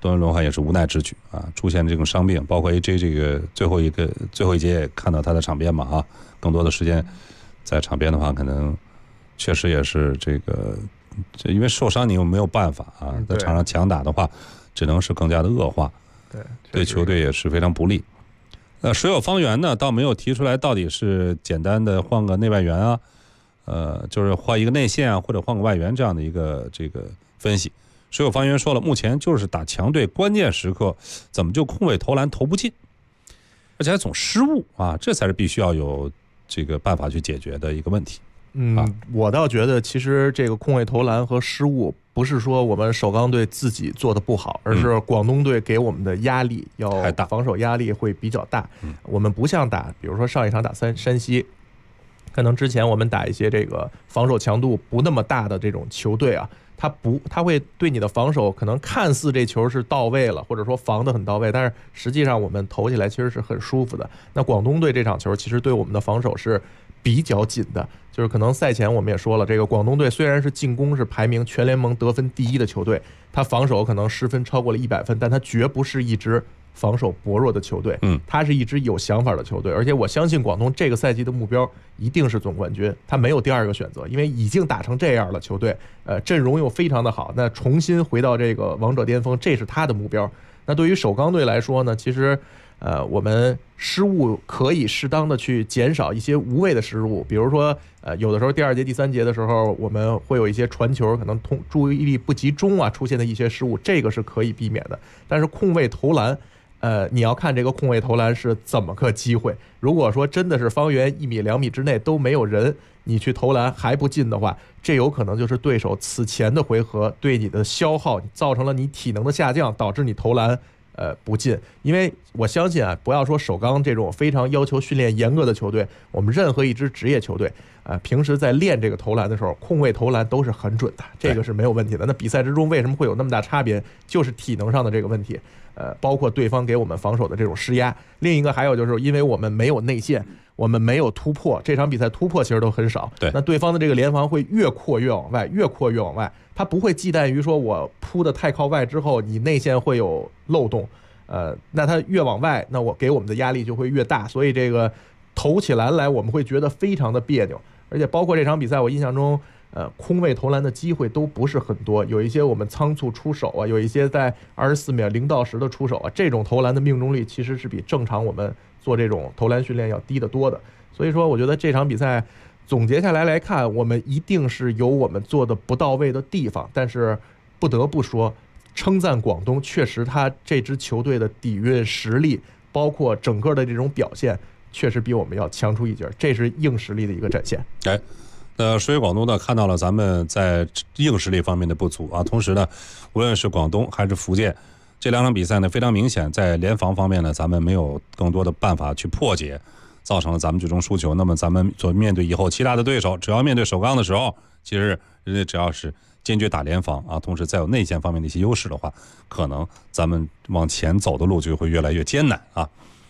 多伦多话也是无奈之举啊，出现这种伤病，包括 AJ 这个最后一节也看到他的场边嘛啊，更多的时间在场边的话，可能确实也是这因为受伤你又没有办法啊，在场上强打的话，只能是更加的恶化，对球队也是非常不利。水友方圆呢，倒没有提出来到底是简单的换个内外援啊，就是换一个内线啊，或者换个外援这样的一个分析。水友方圆说了，目前就是打强队关键时刻，怎么就空位投篮投不进，而且还总失误啊，这才是必须要有这个办法去解决的一个问题。 我倒觉得其实这个空位投篮和失误不是说我们首钢队自己做的不好，而是广东队给我们的压力要防守压力会比较大。我们不像比如说上一场打山西，可能之前我们打一些这个防守强度不那么大的这种球队啊，他会对你的防守可能看似这球是到位了，或者说防得很到位，但是实际上我们投起来其实是很舒服的。那广东队这场球其实对我们的防守是比较紧的，就是可能赛前我们也说了，这个广东队虽然是进攻是排名全联盟得分第1的球队，他防守可能失分超过了100分，但他绝不是一支防守薄弱的球队，他是一支有想法的球队，而且我相信广东这个赛季的目标一定是总冠军，他没有第2个选择，因为已经打成这样了，球队阵容又非常的好，那重新回到这个王者巅峰，这是他的目标。那对于首钢队来说呢，其实我们失误可以适当的去减少一些无谓的失误，比如说有的时候第2节第3节的时候，我们会有一些传球可能注意力不集中啊出现的一些失误，这个是可以避免的。但是空位投篮你要看这个空位投篮是怎么个机会，如果说真的是方圆1米2米之内都没有人，你去投篮还不进的话，这有可能就是对手此前的回合对你的消耗造成了你体能的下降，导致你投篮不进。因为我相信啊，不要说首钢这种非常要求训练严格的球队，我们任何一支职业球队平时在练这个投篮的时候，空位投篮都是很准的，这个是没有问题的。那比赛之中为什么会有那么大差别，就是体能上的这个问题，包括对方给我们防守的这种施压。另一个还有就是因为我们没有内线，我们没有突破，这场比赛突破其实都很少，那对方的这个联防会越扩越往外，越扩越往外，他不会忌惮于说我扑的太靠外之后你内线会有漏洞，那他越往外，那我给我们的压力就会越大，所以这个投起篮来我们会觉得非常的别扭。而且包括这场比赛我印象中空位投篮的机会都不是很多，有一些我们仓促出手啊，有一些在24秒0到10的出手啊，这种投篮的命中率其实是比正常我们做这种投篮训练要低得多的。所以说我觉得这场比赛总结下来看，我们一定是有我们做的不到位的地方，但是不得不说称赞广东，确实他这支球队的底蕴实力包括整个的这种表现确实比我们要强出一截，这是硬实力的一个展现。 水广东呢看到了咱们在硬实力方面的不足啊，同时呢无论是广东还是福建这2场比赛呢，非常明显在联防方面呢咱们没有更多的办法去破解，造成了咱们最终输球。那么咱们所面对以后其他的对手，只要面对首钢的时候，其实人家只要是坚决打联防啊，同时再有内线方面的一些优势的话，可能咱们往前走的路就会越来越艰难啊。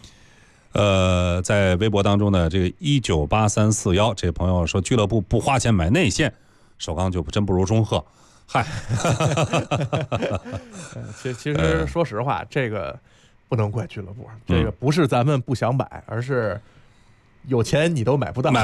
在微博当中呢，这个1983441这朋友说，俱乐部不花钱买内线，首钢就真不如中赫。嗨， 其实说实话，这个不能怪俱乐部，这个不是咱们不想买，而是有钱你都买不到，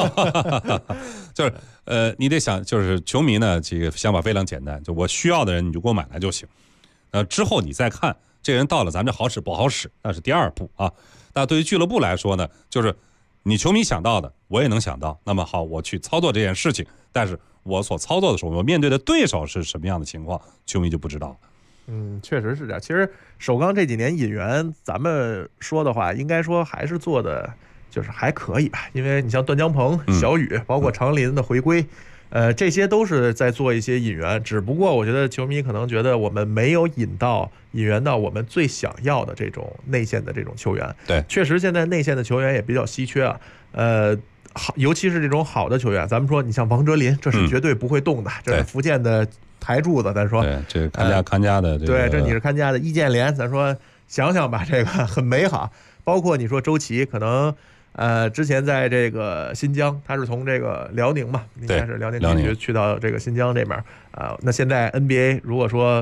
就是你得想，就是球迷呢，这个想法非常简单，就我需要的人你就给我买来就行，之后你再看这人到了咱这好使不好使，那是第2步啊。那对于俱乐部来说呢，就是你球迷想到的我也能想到，那么好，我去操作这件事情，但是我所操作的时候，我面对的对手是什么样的情况，球迷就不知道了。 确实是这样。其实首钢这几年引援，咱们说的话，应该说还是做的就是还可以吧，因为你像段江鹏、小雨，包括常林的回归，这些都是在做一些引援，只不过我觉得球迷可能觉得我们没有引援到我们最想要的这种内线的这种球员。 对， 确实现在内线的球员也比较稀缺啊。尤其是这种好的球员，咱们说你像王哲林，这是绝对不会动的，这是福建的台柱子，咱说， 对，这看家的， 对，这你是看家的易建联，咱说想想吧，这个很美好。包括你说周琦，可能之前在这个新疆，他是从这个辽宁嘛，应该是辽宁地区去到这个新疆这边那现在 NBA 如果说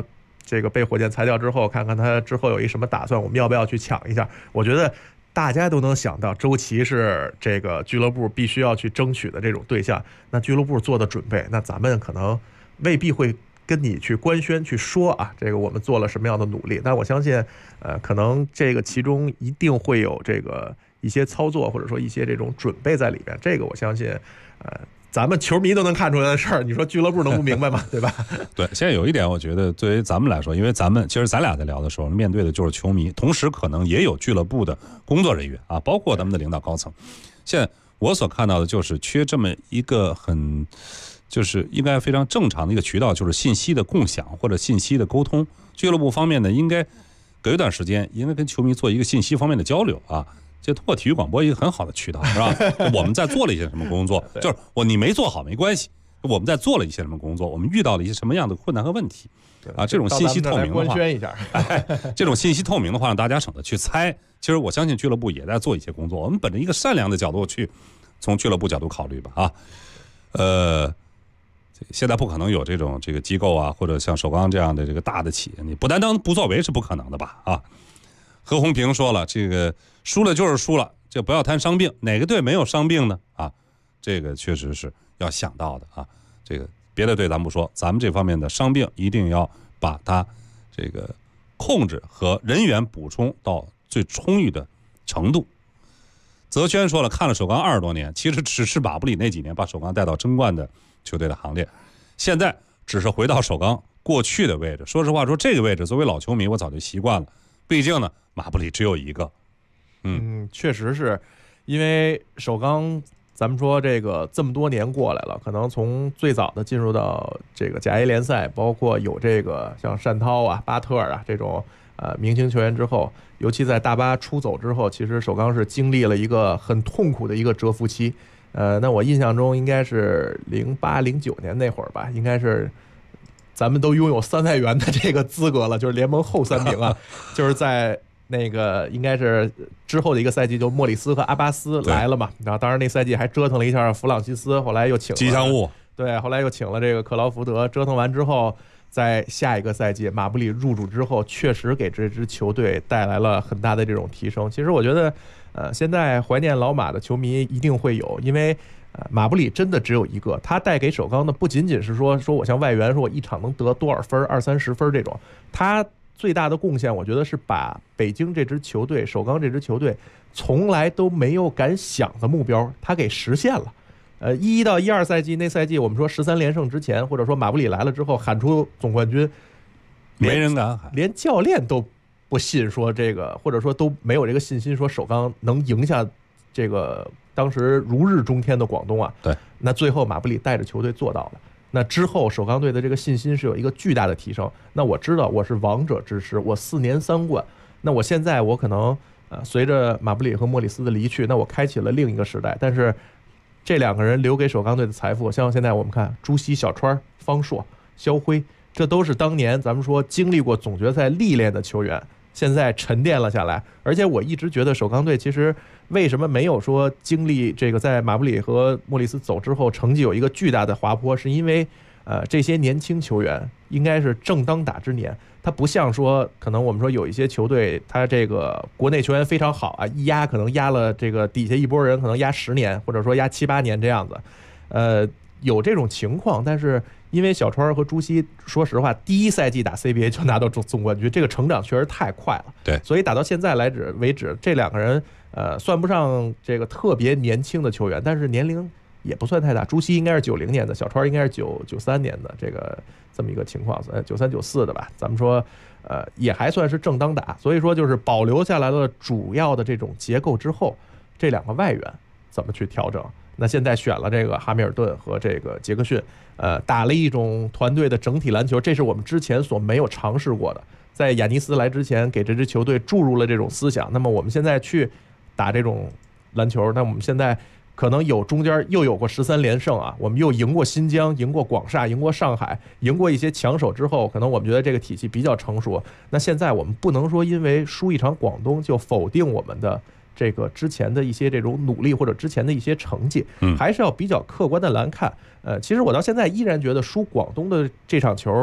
这个被火箭裁掉之后，看看他之后有一什么打算，我们要不要去抢一下？我觉得大家都能想到，周琦是这个俱乐部必须要去争取的这种对象。那俱乐部做的准备，那咱们可能未必会跟你去官宣去说啊，这个我们做了什么样的努力。但我相信，可能这个其中一定会有这个一些操作，或者说一些这种准备在里面。这个我相信，咱们球迷都能看出来的事儿，你说俱乐部能不明白吗？对吧？ 对，现在有一点，我觉得对于咱们来说，因为其实咱俩在聊的时候，面对的就是球迷，同时可能也有俱乐部的工作人员啊，包括咱们的领导高层。现在我所看到的就是缺这么一个就是应该非常正常的一个渠道，就是信息的共享或者信息的沟通。俱乐部方面呢，应该隔一段时间应该跟球迷做一个信息方面的交流啊。这通过体育广播一个很好的渠道，是吧？我们在做了一些什么工作？就是你没做好没关系，我们在做了一些什么工作？我们遇到了一些什么样的困难和问题？啊，这种信息透明的话，这种信息透明的话，让大家省得去猜。其实我相信俱乐部也在做一些工作。我们本着一个善良的角度去从俱乐部角度考虑吧。啊，现在不可能有这个机构啊，或者像首钢这样的这个大的企业，你不担当不作为是不可能的吧？啊，何鸿平说了，这个输了就是输了，这不要谈伤病，哪个队没有伤病呢？啊，这个确实是要想到的啊。这个别的队咱不说，咱们这方面的伤病一定要把它这个控制和人员补充到最充裕的程度。泽轩说了，看了首钢20多年，其实只是马布里那几年把首钢带到争冠的球队的行列，现在只是回到首钢过去的位置。说实话，说这个位置作为老球迷，我早就习惯了。毕竟呢，马布里只有一个。 确实是因为首钢，咱们说这么多年过来了，可能从最早的进入到这个甲 A 联赛，包括有这个像单涛啊、巴特啊这种明星球员之后，尤其在大巴出走之后，其实首钢是经历了一个很痛苦的一个蛰伏期。那我印象中应该是08、09年那会儿吧，应该是咱们都拥有3外援的这个资格了，就是联盟后3名啊，就是在那个应该是之后的一个赛季，就莫里斯和阿巴斯来了嘛。然后当然那赛季还折腾了一下弗朗西斯，后来又请了吉祥物， 对，后来又请了这个克劳福德。折腾完之后，在下一个赛季马布里入主之后，确实给这支球队带来了很大的这种提升。其实我觉得现在怀念老马的球迷一定会有，因为马布里真的只有一个，他带给首钢的不仅仅是说我像外援说我一场能得多少分，20-30分这种，他最大的贡献，我觉得是把北京这支球队、首钢这支球队从来都没有敢想的目标，他给实现了。11到12赛季那赛季，我们说13连胜之前，或者说马布里来了之后喊出总冠军， 没人敢喊， 连教练都不信说这个，或者说都没有这个信心说首钢能赢下这个当时如日中天的广东啊。 对， 那最后马布里带着球队做到了。那之后首钢队的这个信心是有一个巨大的提升。那我知道我是王者之师，我4年3冠。那我现在我可能随着马布里和莫里斯的离去，那我开启了另一个时代。但是这2个人留给首钢队的财富，像现在我们看朱熹、小川、方硕、肖辉，这都是当年咱们说经历过总决赛历练的球员，现在沉淀了下来。而且我一直觉得首钢队其实为什么没有说经历这个在马布里和莫里斯走之后成绩有一个巨大的滑坡，是因为这些年轻球员应该是正当打之年。他不像说可能我们说有一些球队他这个国内球员非常好啊，一压可能压了这个底下一波人可能压10年，或者说压7、8年这样子，有这种情况。但是因为小川和朱熹说实话第一赛季打 CBA 就拿到总冠军，这个成长确实太快了。 对， 所以打到现在为止，这2个人算不上这个特别年轻的球员，但是年龄也不算太大。朱熹应该是90年的，小川应该是93年的，这么一个情况，93、94的吧。咱们说也还算是正当打。所以说就是保留下来了主要的这种结构之后，这2个外援怎么去调整。那现在选了这个哈密尔顿和这个杰克逊，打了一种团队的整体篮球，这是我们之前所没有尝试过的。在亚尼斯来之前给这支球队注入了这种思想，那么我们现在去打这种篮球，那我们现在可能中间又有过13连胜啊，我们又赢过新疆，赢过广厦，赢过上海，赢过一些强手之后，可能我们觉得这个体系比较成熟。那现在我们不能说因为输一场广东就否定我们的这个之前的一些这种努力或者之前的一些成绩，还是要比较客观的来看。其实我到现在依然觉得输广东的这场球，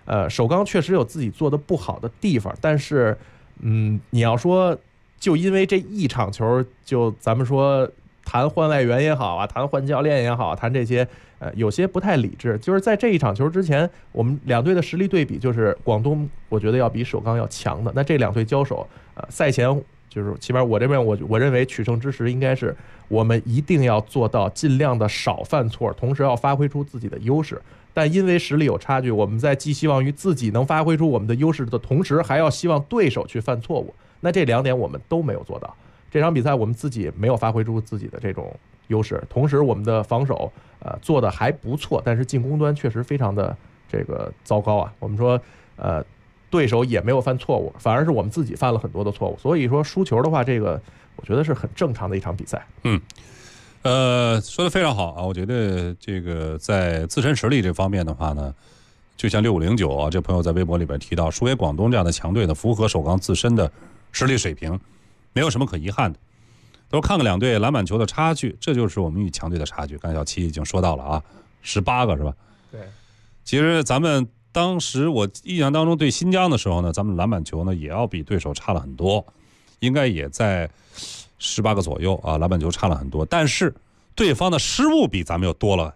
首钢确实有自己做的不好的地方，但是你要说就因为这一场球，就咱们说谈换外援也好啊，谈换教练也好，谈这些有些不太理智。就是在这一场球之前，我们两队的实力对比，就是广东我觉得要比首钢要强的。那这两队交手，赛前就是起码我这边我认为取胜之时应该是我们一定要做到尽量的少犯错，同时要发挥出自己的优势。但因为实力有差距，我们在寄希望于自己能发挥出我们的优势的同时，还要希望对手去犯错误。那这两点我们都没有做到。这场比赛我们自己没有发挥出自己的这种优势，同时我们的防守做的还不错，但是进攻端确实非常的这个糟糕啊。我们说对手也没有犯错误，反而是我们自己犯了很多的错误。所以说输球的话，这个我觉得是很正常的一场比赛。 说的非常好啊！我觉得这个在自身实力这方面的话呢，就像6509啊，这朋友在微博里边提到，输给广东这样的强队呢，符合首钢自身的实力水平，没有什么可遗憾的。都看看两队篮板球的差距，这就是我们与强队的差距。刚才小七已经说到了啊，18个是吧？ 对。 其实咱们当时我印象当中对新疆的时候呢，咱们篮板球呢也要比对手差了很多，应该也在18个左右啊，篮板球差了很多。但是对方的失误比咱们又多了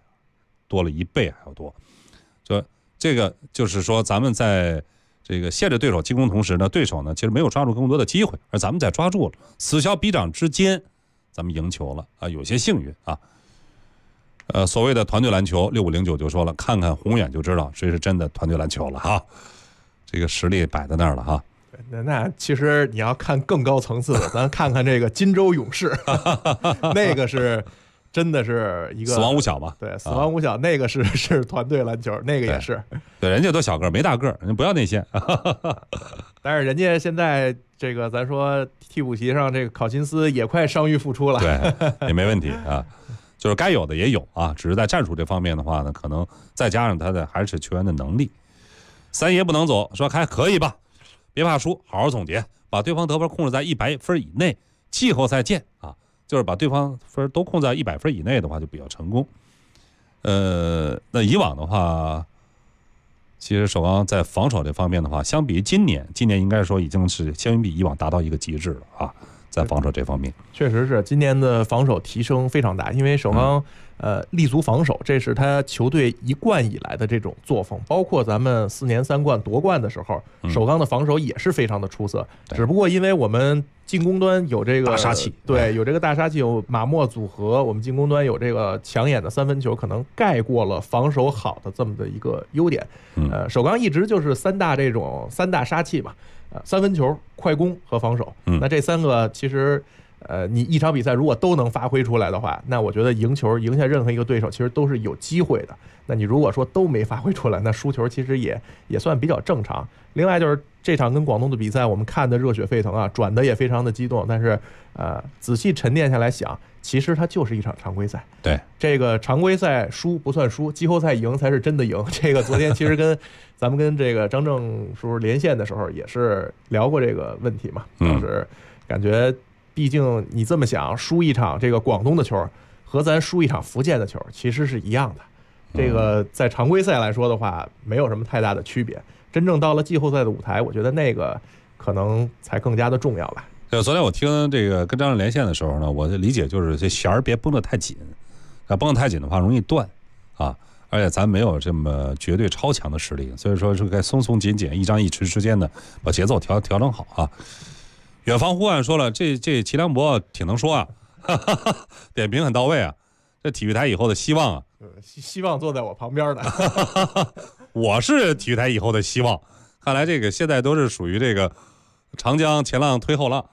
1倍还要多。这个就是说，咱们在这个限制对手进攻同时呢，对手呢其实没有抓住更多的机会，而咱们在抓住了，此消彼长之间，咱们赢球了啊，有些幸运啊。所谓的团队篮球，6509就说了，看看宏远就知道谁是真的团队篮球了哈，这个实力摆在那儿了哈。 那其实你要看更高层次的，咱看看这个金州勇士，那个是真的是一个死亡五小嘛？ 对，死亡五小，那个是团队篮球，那个也是。 对，人家都小个没大个，人家不要内线。 但是人家现在这个咱说替补席上这个考辛斯也快伤愈复出了， 对，也没问题啊。就是该有的也有啊，只是在战术这方面的话呢，可能再加上他的还是球员的能力。三爷不能走，说还可以吧，别怕输，好好总结，把对方得分控制在100分以内，季后赛见啊！就是把对方分都控在100分以内的话，就比较成功。那以往的话，其实首钢在防守这方面的话，相比于今年应该说已经是相比以往达到一个极致了啊。在防守这方面， 确实是今年的防守提升非常大，因为首钢立足防守，这是他球队一贯以来的这种作风。包括咱们4年3冠夺冠的时候，首钢的防守也是非常的出色。只不过因为我们进攻端有这个大杀器， 对，有这个大杀器，有马莫组合，我们进攻端有这个抢眼的3分球，可能盖过了防守好的这么的一个优点。首钢一直就是三大杀器嘛。3分球、快攻和防守，那这3个其实，你一场比赛如果都能发挥出来的话，那我觉得赢球、赢下任何一个对手，其实都是有机会的。那你如果说都没发挥出来，那输球其实也算比较正常。另外就是这场跟广东的比赛，我们看的热血沸腾啊，转的也非常的激动。但是，仔细沉淀下来想，其实它就是一场常规赛。 对， 这个常规赛输不算输，季后赛赢才是真的赢。这个昨天其实咱们跟这个张正叔连线的时候也是聊过这个问题嘛，就是感觉毕竟你这么想，输一场这个广东的球和咱输一场福建的球其实是一样的。这个在常规赛来说的话，没有什么太大的区别。真正到了季后赛的舞台，我觉得那个可能才更加的重要吧。 昨天我听这个跟张正连线的时候呢，我的理解就是这弦儿别绷得太紧，绷得太紧的话容易断啊。而且咱没有这么绝对超强的实力，所以说是该松松紧紧、一张一弛之间的把节奏调整好啊。远方呼唤说了，这齐良博挺能说啊，点评很到位啊。这体育台以后的希望啊， 希望坐在我旁边的， 我是体育台以后的希望。看来这个现在都是属于这个长江前浪推后浪，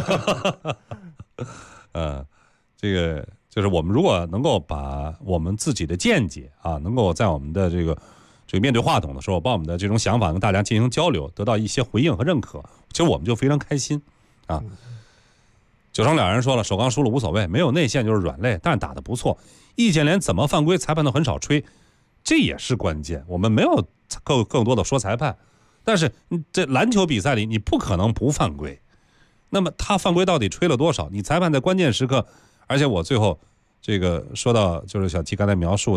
这个就是我们如果能够把我们自己的见解啊，能够在我们的这个面对话筒的时候，把我们的这种想法跟大家进行交流，得到一些回应和认可，其实我们就非常开心啊。九成两人说了，首钢输了无所谓，没有内线就是软肋，但是打得不错。易建联怎么犯规，裁判都很少吹，这也是关键。我们没有更多的说裁判，但是这篮球比赛里你不可能不犯规。那么他犯规到底吹了多少？你裁判在关键时刻，而且我最后这个说到就是小七刚才描述的，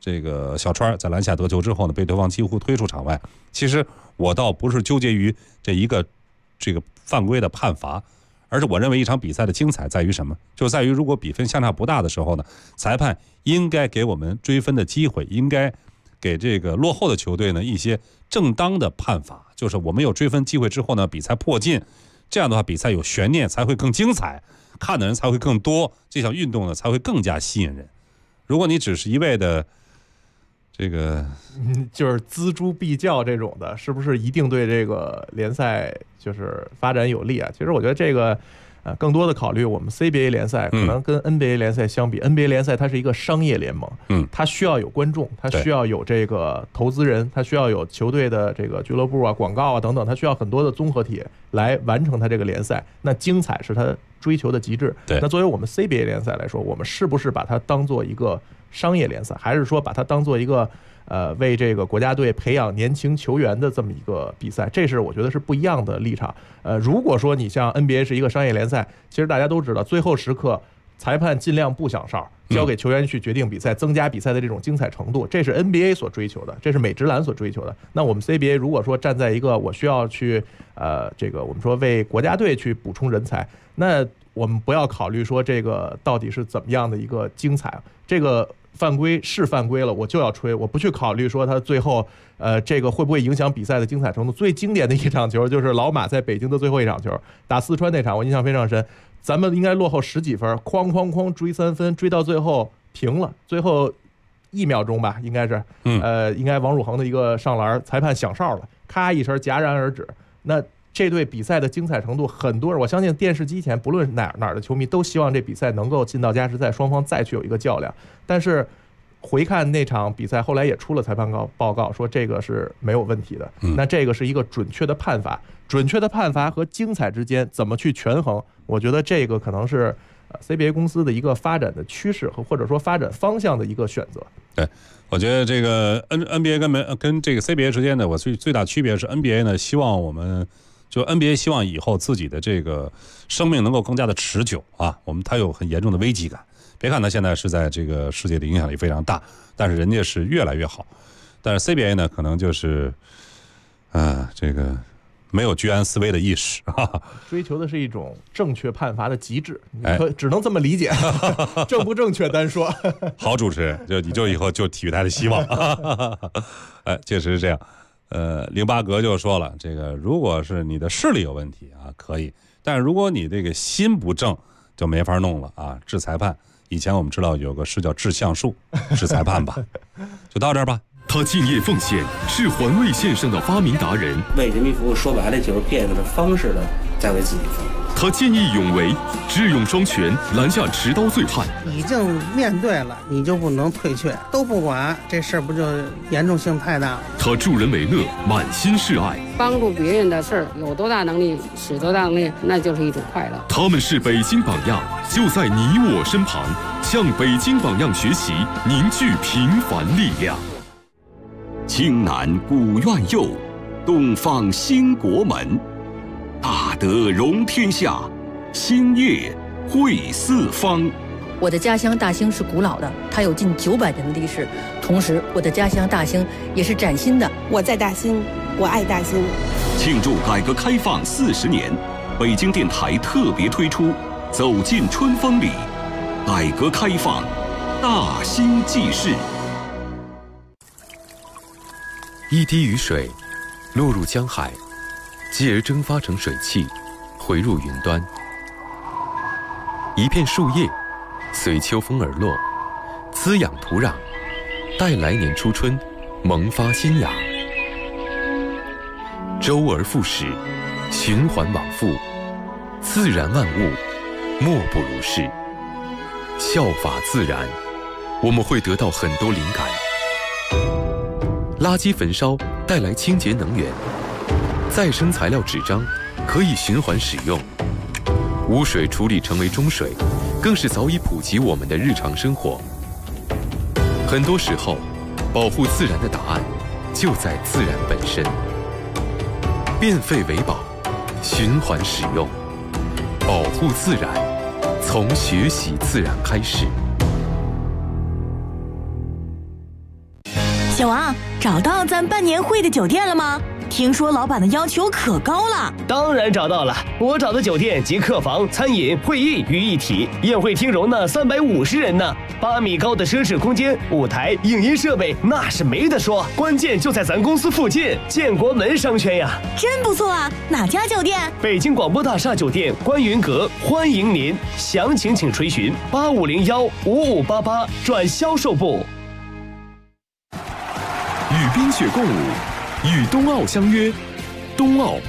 这个小川在篮下得球之后呢，被对方几乎推出场外。其实我倒不是纠结于这个犯规的判罚，而是我认为一场比赛的精彩在于什么？就在于如果比分相差不大的时候呢，裁判应该给我们追分的机会，应该给这个落后的球队呢一些正当的判罚。就是我们有追分机会之后呢，比赛迫近，这样的话比赛有悬念才会更精彩，看的人才会更多，这项运动呢才会更加吸引人。如果你只是一味的这个就是锱铢必较这种的，是不是一定对这个联赛就是发展有利啊？其实我觉得这个更多的考虑我们 CBA 联赛可能跟 NBA 联赛相比，NBA 联赛它是一个商业联盟，它需要有观众，它需要有这个投资人，它需要有球队的这个俱乐部啊、广告啊等等，它需要很多的综合体来完成它这个联赛。那精彩是它追求的极致。那作为我们 CBA 联赛来说，我们是不是把它当做一个商业联赛，还是说把它当做一个为这个国家队培养年轻球员的这么一个比赛？这是我觉得是不一样的立场。如果说你像 NBA 是一个商业联赛，其实大家都知道，最后时刻裁判尽量不响哨，交给球员去决定比赛，增加比赛的这种精彩程度，这是 NBA 所追求的，这是美职篮所追求的。那我们 CBA 如果说站在一个我需要去这个我们说为国家队去补充人才，那我们不要考虑说这个到底是怎么样的一个精彩，这个犯规是犯规了，我就要吹，我不去考虑说他最后这个会不会影响比赛的精彩程度。最经典的一场球就是老马在北京的最后一场球，打四川那场，我印象非常深。咱们应该落后10几分，哐哐哐追3分，追到最后平了，最后1秒钟吧，应该是，应该王汝恒的一个上篮，裁判响哨了，咔一声戛然而止。那这对比赛的精彩程度，很多人我相信电视机前不论哪儿的球迷都希望这比赛能够进到加时赛，双方再去有一个较量。但是回看那场比赛，后来也出了裁判报告说这个是没有问题的。那这个是一个准确的判罚，准确的判罚和精彩之间怎么去权衡？我觉得这个可能是CBA 公司的一个发展的趋势或者说发展方向的一个选择。 对，我觉得这个 NBA 跟这个 CBA 之间的最大区别是 NBA 呢，希望我们就 NBA 希望以后自己的这个生命能够更加的持久啊，它有很严重的危机感。别看它现在是在这个世界的影响力非常大，但是人家是越来越好。但是 CBA 呢，可能就是这个没有居安思危的意识， 追求的是一种正确判罚的极致，只能这么理解，正不正确单说。 好主持人，你就以后就体育台的希望。确实是这样。08格就说了，这个如果是你的视力有问题啊，可以；但是如果你这个心不正，就没法弄了啊，治裁判。以前我们知道有个是叫治橡树，治裁判吧。就到这儿吧。 他敬业奉献，是环卫线上的发明达人。 为人民服务，说白了就是变着方式的在为自己服务。 他见义勇为，智勇双全，拦下持刀罪犯。 已经面对了，你就不能退却，都不管，这事儿不就严重性太大了？ 他助人为乐，满心是爱。 帮助别人的事儿，有多大能力使多大能力，那就是一种快乐。 他们是北京榜样，就在你我身旁，向北京榜样学习，凝聚平凡力量。 京南古苑右，东方兴国门。大德容天下，兴业惠四方。 我的家乡大兴是古老的，它有近900年的历史。同时，我的家乡大兴也是崭新的。 我在大兴，我爱大兴。 庆祝改革开放40年，北京电台特别推出《走进春风里》，改革开放大兴纪事。 一滴雨水落入江海，继而蒸发成水汽，回入云端。一片树叶随秋风而落，滋养土壤，待来年初春萌发新芽。周而复始，循环往复，自然万物莫不如是。效法自然，我们会得到很多灵感。垃圾焚烧带来清洁能源，再生材料纸张可以循环使用，污水处理成为中水，更是早已普及我们的日常生活。很多时候，保护自然的答案就在自然本身。变废为宝，循环使用，保护自然，从学习自然开始。 小王，找到咱办年会的酒店了吗？听说老板的要求可高了。 当然找到了，我找的酒店集客房、餐饮、会议于一体，宴会厅容纳350人呢，8米高的奢侈空间，舞台、影音设备那是没得说，关键就在咱公司附近，建国门商圈呀。 真不错啊，哪家酒店？ 北京广播大厦酒店观云阁，欢迎您，详情请垂询8501-5588转销售部。 与冰雪共舞，与冬奥相约，冬奥